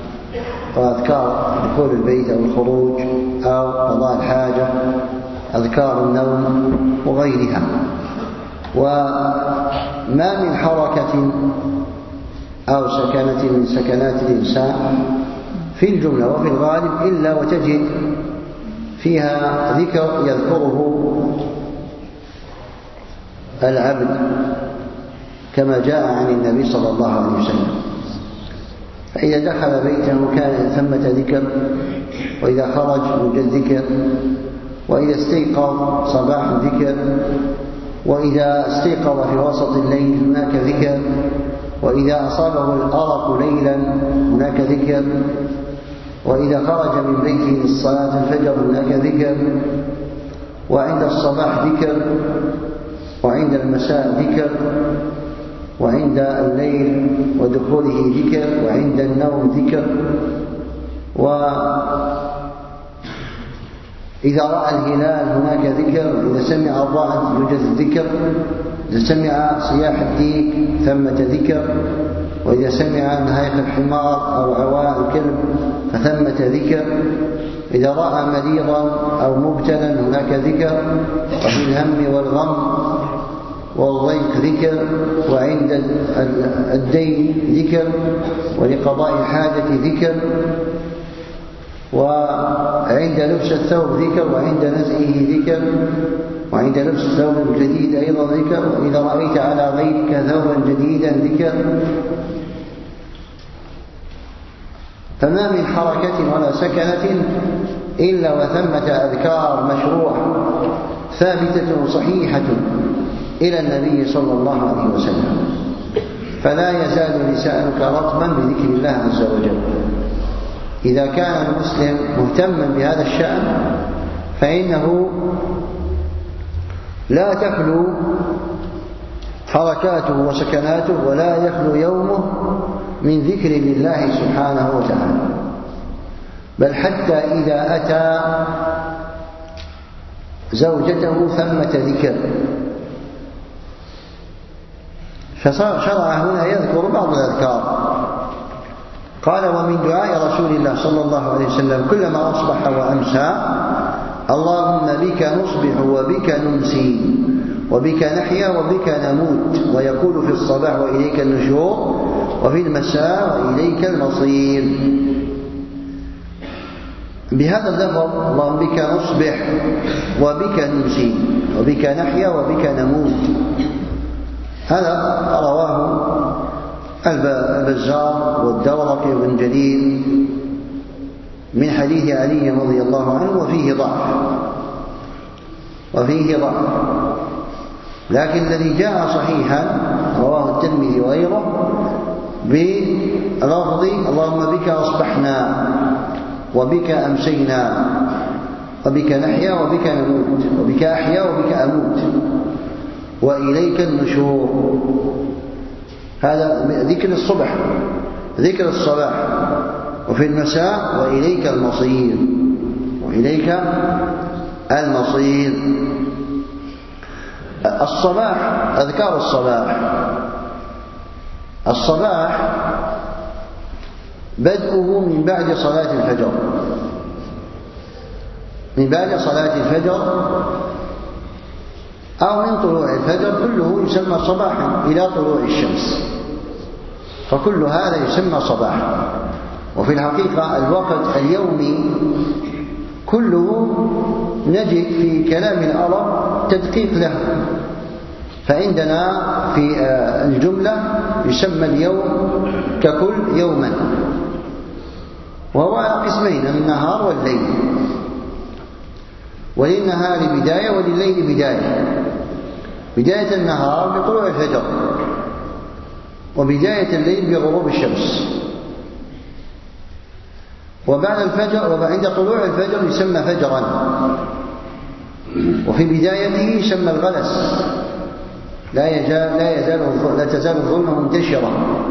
وأذكار دخول البيت أو الخروج أو قضاء الحاجة، أذكار النوم وغيرها. وما من حركة أو سكنة من سكنات الإنسان في الجملة وفي الغالب إلا وتجد فيها ذكر يذكره العبد كما جاء عن النبي صلى الله عليه وسلم. فإذا دخل بيته كان ثمة ذكر، وإذا خرج يوجد ذكر، وإذا استيقظ صباح ذكر، وإذا استيقظ في وسط الليل هناك ذكر، وإذا أصابه الأرق ليلا هناك ذكر، وإذا خرج من بيته للصلاة الفجر هناك ذكر، وعند الصباح ذكر، وعند المساء ذكر، وعند الليل ودخوله ذكر، وعند النوم ذكر. وإذا رأى الهلال هناك ذكر، إذا سمع الرعد يوجد ذكر، إذا سمع صياح الديك ثمة ذكر. وإذا سمع نهاية الحمار أو عواء الكلب فثمة ذكر، إذا رأى مريضا أو مبتلا هناك ذكر، وفي الهم والغم والضيق ذكر، وعند الدين ذكر، ولقضاء الحاجة ذكر، وعند لبس الثوب ذكر، وعند نزعه ذكر، وعند لبس الثوب الجديد أيضا ذكر، وإذا رأيت على غيرك ثوبا جديدا ذكر. فما من حركة ولا سكنة إلا وثمة أذكار مشروعة ثابتة صحيحة إلى النبي صلى الله عليه وسلم، فلا يزال لسانك رطبا بذكر الله عز وجل. إذا كان المسلم مهتما بهذا الشأن فإنه لا تخلو حركاته وسكناته ولا يخلو يومه من ذكر لله سبحانه وتعالى، بل حتى إذا أتى زوجته ثمة ذكر. فشرع هنا يذكر بعض الأذكار، قال: ومن دعاء رسول الله صلى الله عليه وسلم كلما أصبح وأمسى: اللهم بك نصبح وبك نمسي وبك نحيا وبك نموت. ويقول في الصباح: وإليك النشور، وفي المساء: وإليك المصير. بهذا اللفظ: اللهم بك نصبح وبك نمسي وبك نحيا وبك نموت، هذا رواه البزار والدورقي وابن جرير من حديث علي رضي الله عنه، وفيه ضعف وفيه ضعف لكن الذي جاء صحيحا رواه الترمذي وغيره بلفظ: اللهم بك أصبحنا وبك أمسينا وبك نحيا وبك نموت وبك أحيا وبك أموت وإليك النشور. هذا ذكر الصبح، ذكر الصباح. وفي المساء: وإليك المصير، وإليك المصير. الصباح، أذكار الصباح. الصباح بدءه من بعد صلاة الفجر، من بعد صلاة الفجر أو من طلوع الفجر، كله يسمى صباحا إلى طلوع الشمس، فكل هذا يسمى صباحا. وفي الحقيقة الوقت اليومي كله نجد في كلام العرب تدقيق له، فعندنا في الجملة يسمى اليوم ككل يوما، وهو على قسمين: النهار والليل، وللنهار بداية ولليل بداية. بداية النهار بطلوع الفجر، وبداية الليل بغروب الشمس. وبعد الفجر وعند طلوع الفجر يسمى فجرا، وفي بدايته يسمى الغلس. لا يزال لا يزال لا تزال الظلمة منتشرة،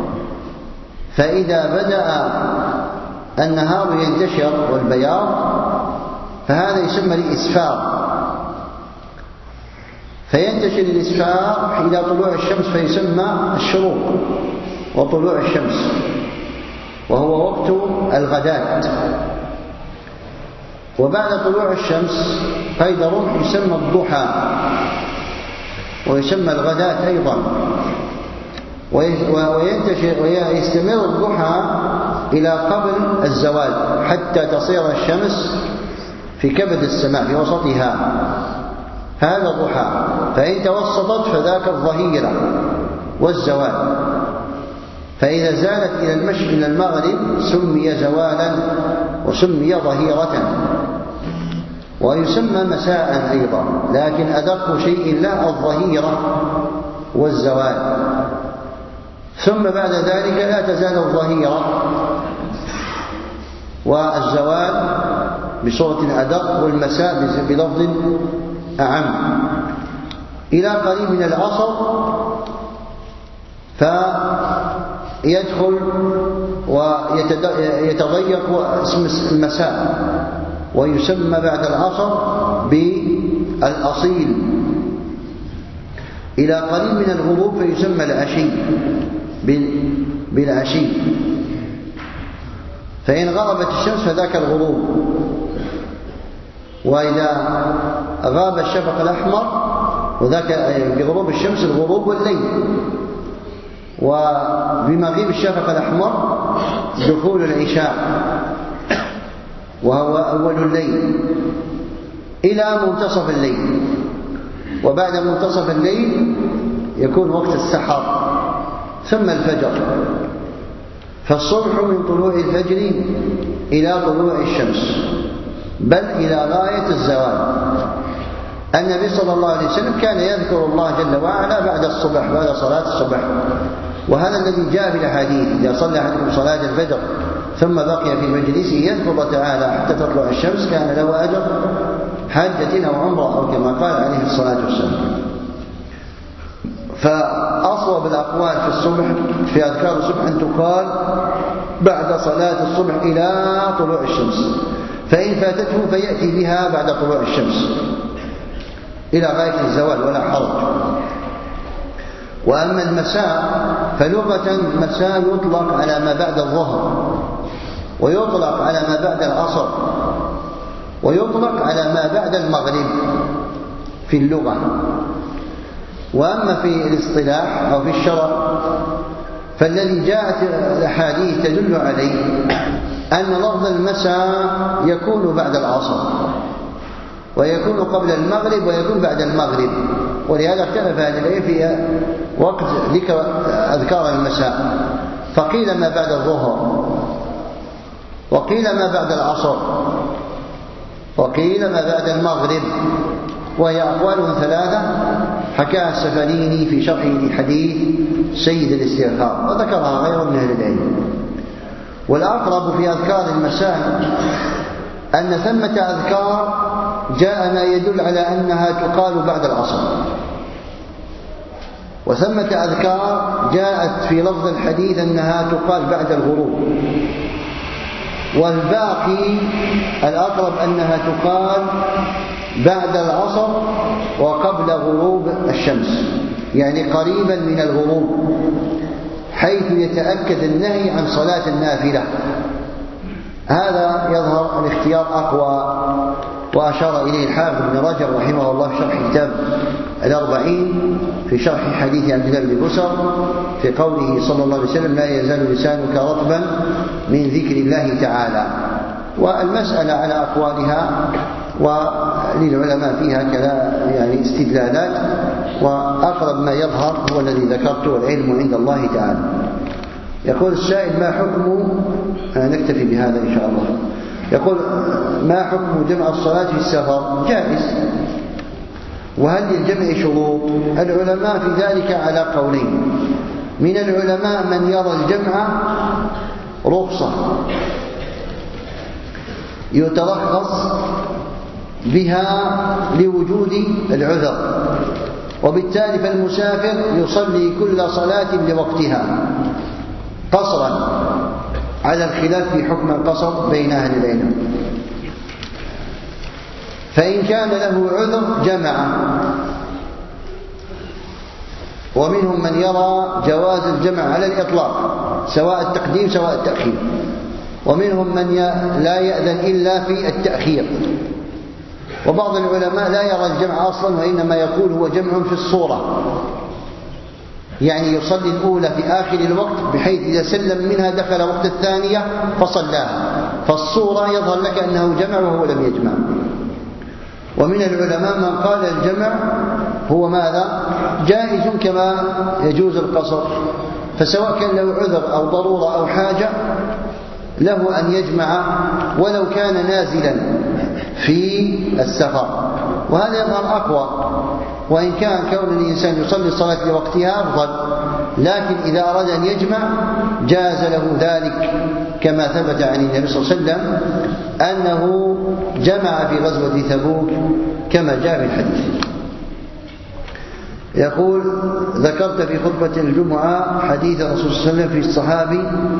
فإذا بدأ النهار ينتشر والبياض فهذا يسمى الإسفار، فينتشر الإسفار إلى طلوع الشمس فيسمى الشروق وطلوع الشمس، وهو وقت الغداة. وبعد طلوع الشمس قيد رمح يسمى الضحى، ويسمى الغداة أيضا. وينتشر ويستمر الضحى إلى قبل الزوال حتى تصير الشمس في كبد السماء في وسطها، هذا الضحى. فإن توسطت فذاك الظهيرة والزوال، فإذا زالت إلى المشرق إلى المغرب سمي زوالا وسمي ظهيرة. ويسمى مساء أيضا، لكن أدق شيء لا الظهيرة والزوال. ثم بعد ذلك لا تزال الظهيرة والزوال بصورة أدق، والمساء بلفظ أعم، إلى قريب من العصر فيدخل ويتضيق اسم المساء، ويسمى بعد العصر بالأصيل. إلى قريب من الغروب فيسمى العشي بالعشي، فإن غربت الشمس فذاك الغروب. وإذا غاب الشفق الأحمر وذاك بغروب الشمس الغروب والليل. وبمغيب الشفق الأحمر دخول العشاء وهو أول الليل إلى منتصف الليل. وبعد منتصف الليل يكون وقت السحر ثم الفجر. فالصبح من طلوع الفجر إلى طلوع الشمس، بل إلى غاية الزوال. النبي صلى الله عليه وسلم كان يذكر الله جل وعلا بعد الصبح، بعد صلاة الصبح، وهذا الذي جاء في الأحاديث: إذا صلى أحدكم صلاة الفجر ثم بقي في مجلسه يذكر الله تعالى حتى تطلع الشمس كان له أجر حجة أو عمرة، أو كما قال عليه الصلاة والسلام. فأصوب الأقوال في الصبح في أذكار الصبح أن تقال بعد صلاة الصبح إلى طلوع الشمس، فإن فاتته فيأتي بها بعد طلوع الشمس إلى غاية الزوال ولا حرج. وأما المساء فلغة المساء يطلق على ما بعد الظهر، ويطلق على ما بعد العصر، ويطلق على ما بعد المغرب في اللغة. وأما في الاصطلاح أو في الشرع فالذي جاءت الأحاديث تدل عليه أن لفظ المساء يكون بعد العصر، ويكون قبل المغرب، ويكون بعد المغرب. ولهذا اختلف أهل العلم في وقت ذكر أذكار المساء، فقيل ما بعد الظهر، وقيل ما بعد العصر، وقيل ما بعد المغرب، وهي أقوال ثلاثة حكاها السفريني في شرحه لحديث سيد الاستغفار، وذكرها غير من أهل العلم. والأقرب في أذكار المساء أن ثمة أذكار جاء ما يدل على أنها تقال بعد العصر، وثمة أذكار جاءت في لفظ الحديث أنها تقال بعد الغروب، والباقي الأقرب أنها تقال بعد العصر وقبل غروب الشمس، يعني قريبا من الغروب، حيث يتأكد النهي عن صلاة النافلة. هذا يظهر الاختيار أقوى، وأشار إليه الحافظ ابن رجب رحمه الله في شرح كتاب الأربعين في شرح حديث عبد الله بن بسر في قوله صلى الله عليه وسلم: لا يزال لسانك رطبا من ذكر الله تعالى. والمسألة على أقوالها، وللعلماء فيها كذا يعني استدلالات، وأقرب ما يظهر هو الذي ذكرته، والعلم عند الله تعالى. يقول السائل: ما حكم، نكتفي بهذا إن شاء الله. يقول: ما حكم جمع الصلاة في السفر؟ جائز. وهل للجمع شروط؟ العلماء في ذلك على قولين. من العلماء من يرى الجمع رخصة يترخص بها لوجود العذر، وبالتالي فالمسافر يصلي كل صلاة لوقتها قصرا، على الخلاف في حكم القصر بين أهل العلم. فإن كان له عذر جمع. ومنهم من يرى جواز الجمع على الإطلاق، سواء التقديم سواء التأخير. ومنهم من لا يأذن إلا في التأخير. وبعض العلماء لا يرى الجمع أصلا، وإنما يقول هو جمع في الصورة، يعني يصلي الأولى في آخر الوقت بحيث إذا سلم منها دخل وقت الثانية فصلاها، فالصورة يظهر لك أنه جمع وهو لم يجمع. ومن العلماء من قال الجمع هو ماذا؟ جائز كما يجوز القصر، فسواء كان له عذر أو ضرورة أو حاجة له أن يجمع ولو كان نازلا في السفر، وهذا يظهر أقوى. وإن كان كون الإنسان يصلي الصلاة لوقتها أفضل، لكن إذا أراد أن يجمع جاز له ذلك، كما ثبت عن النبي صلى الله عليه وسلم أنه جمع في غزوة تبوك كما جاء في الحديث. يقول: ذكرت في خطبة الجمعة حديث الرسول صلى الله عليه وسلم في الصحابي،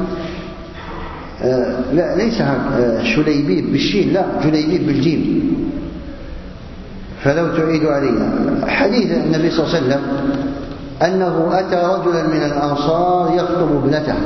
آه لا ليس آه شليبيب بالشين، لا جليبيب بالجيم، فلو تعيد علينا حديث النبي صلى الله عليه وسلم أنه أتى رجلا من الأنصار يخطب ابنته،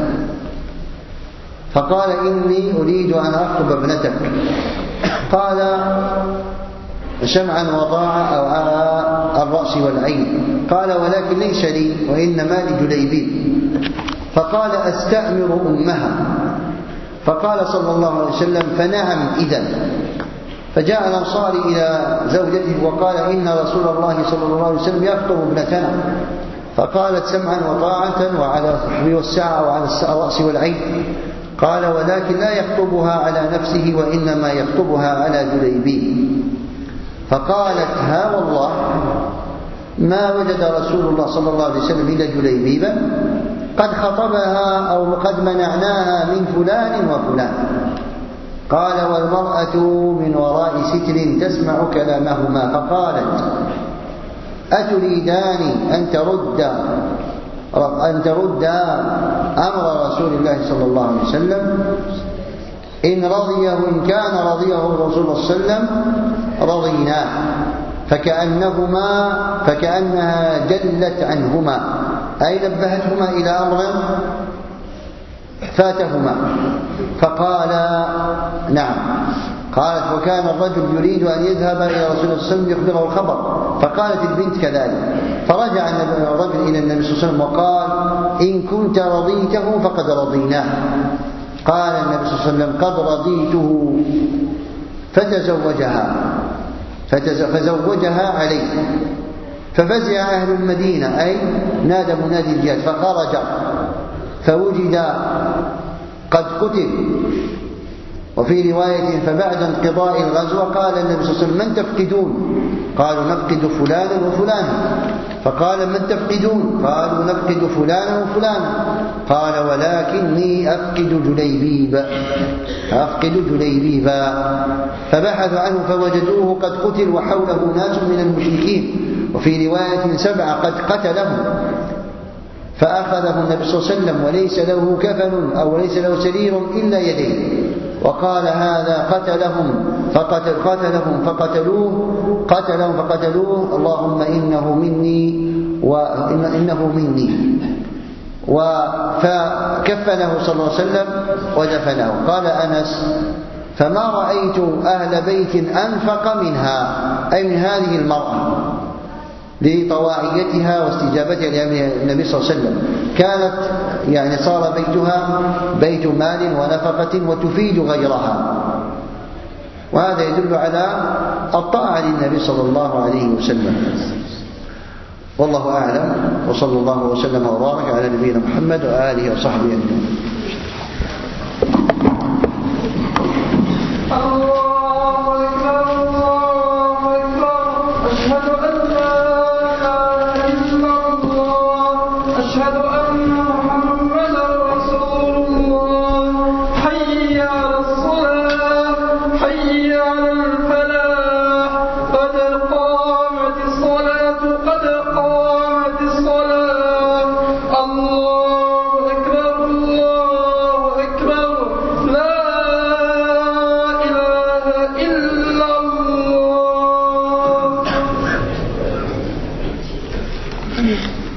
فقال إني أريد أن أخطب ابنتك. قال سمعا وطاعة أو على الرأس والعين. قال ولكن ليس لي وإنما لجليبيب. فقال أستأمر أمها. فقال صلى الله عليه وسلم فنعم إذن. فجاء الأنصاري إلى زوجته وقال إن رسول الله صلى الله عليه وسلم يخطب ابنتنا. فقالت سمعا وطاعة وعلى الصحب والساعة وعلى الرأس والعين. قال ولكن لا يخطبها على نفسه وإنما يخطبها على جليبيب. فقالت ها والله ما وجد رسول الله صلى الله عليه وسلم إلا جليبيبا قد خطبها أو قد منعناها من فلان وفلان. قال والمرأة من وراء ستر تسمع كلامهما. فقالت أتريدان أن ترد أن ترد أمر رسول الله صلى الله عليه وسلم؟ إن رضيه إن كان رضيه الرسول صلى الله عليه وسلم رضيناه. فكأنهما فكأنها جلت عنهما، أي نبهتهما إلى أمر فاتهما. فقال نعم. قالت وكان الرجل يريد أن يذهب إلى رسول الله صلى الله عليه وسلم يخبره الخبر. فقالت البنت كذلك. فرجع الرجل إلى النبي صلى الله عليه وسلم وقال إن كنت رضيته فقد رضيناه. قال النبي صلى الله عليه وسلم قد رضيته. فتزوجها فزوجها عليه. ففزع أهل المدينة، أي نادى منادي الجهاد فخرج فوجد قد قتل. وفي رواية فبعد انقضاء الغزوة قال النبي صلى الله عليه وسلم من تفقدون؟ قالوا نفقد فلانا وفلانا. فقال من تفقدون؟ قالوا نفقد فلانا وفلانا. قال ولكني أفقد جليبيب أفقد جليبيبا. فبحثوا عنه فوجدوه قد قتل وحوله ناس من المشركين. وفي رواية سبعة قد قتلهم. فأخذه النبي صلى الله عليه وسلم وليس له كفن أو ليس له سرير إلا يديه، وقال هذا قتلهم فقتل قتلهم فقتلوه قتلهم فقتلوه اللهم إنه مني وإنه مني. فكفنه صلى الله عليه وسلم ودفنه. قال أنس فما رأيت أهل بيت أنفق منها، أي من هذه المرأة، لطواعيتها واستجابتها لأمر النبي صلى الله عليه وسلم. كانت يعني صار بيتها بيت مال ونفقة وتفيد غيرها. وهذا يدل على الطاعة للنبي صلى الله عليه وسلم. والله أعلم، وصلى الله وسلم وبارك على نبينا محمد وآله وصحبه أجمعين. Amen.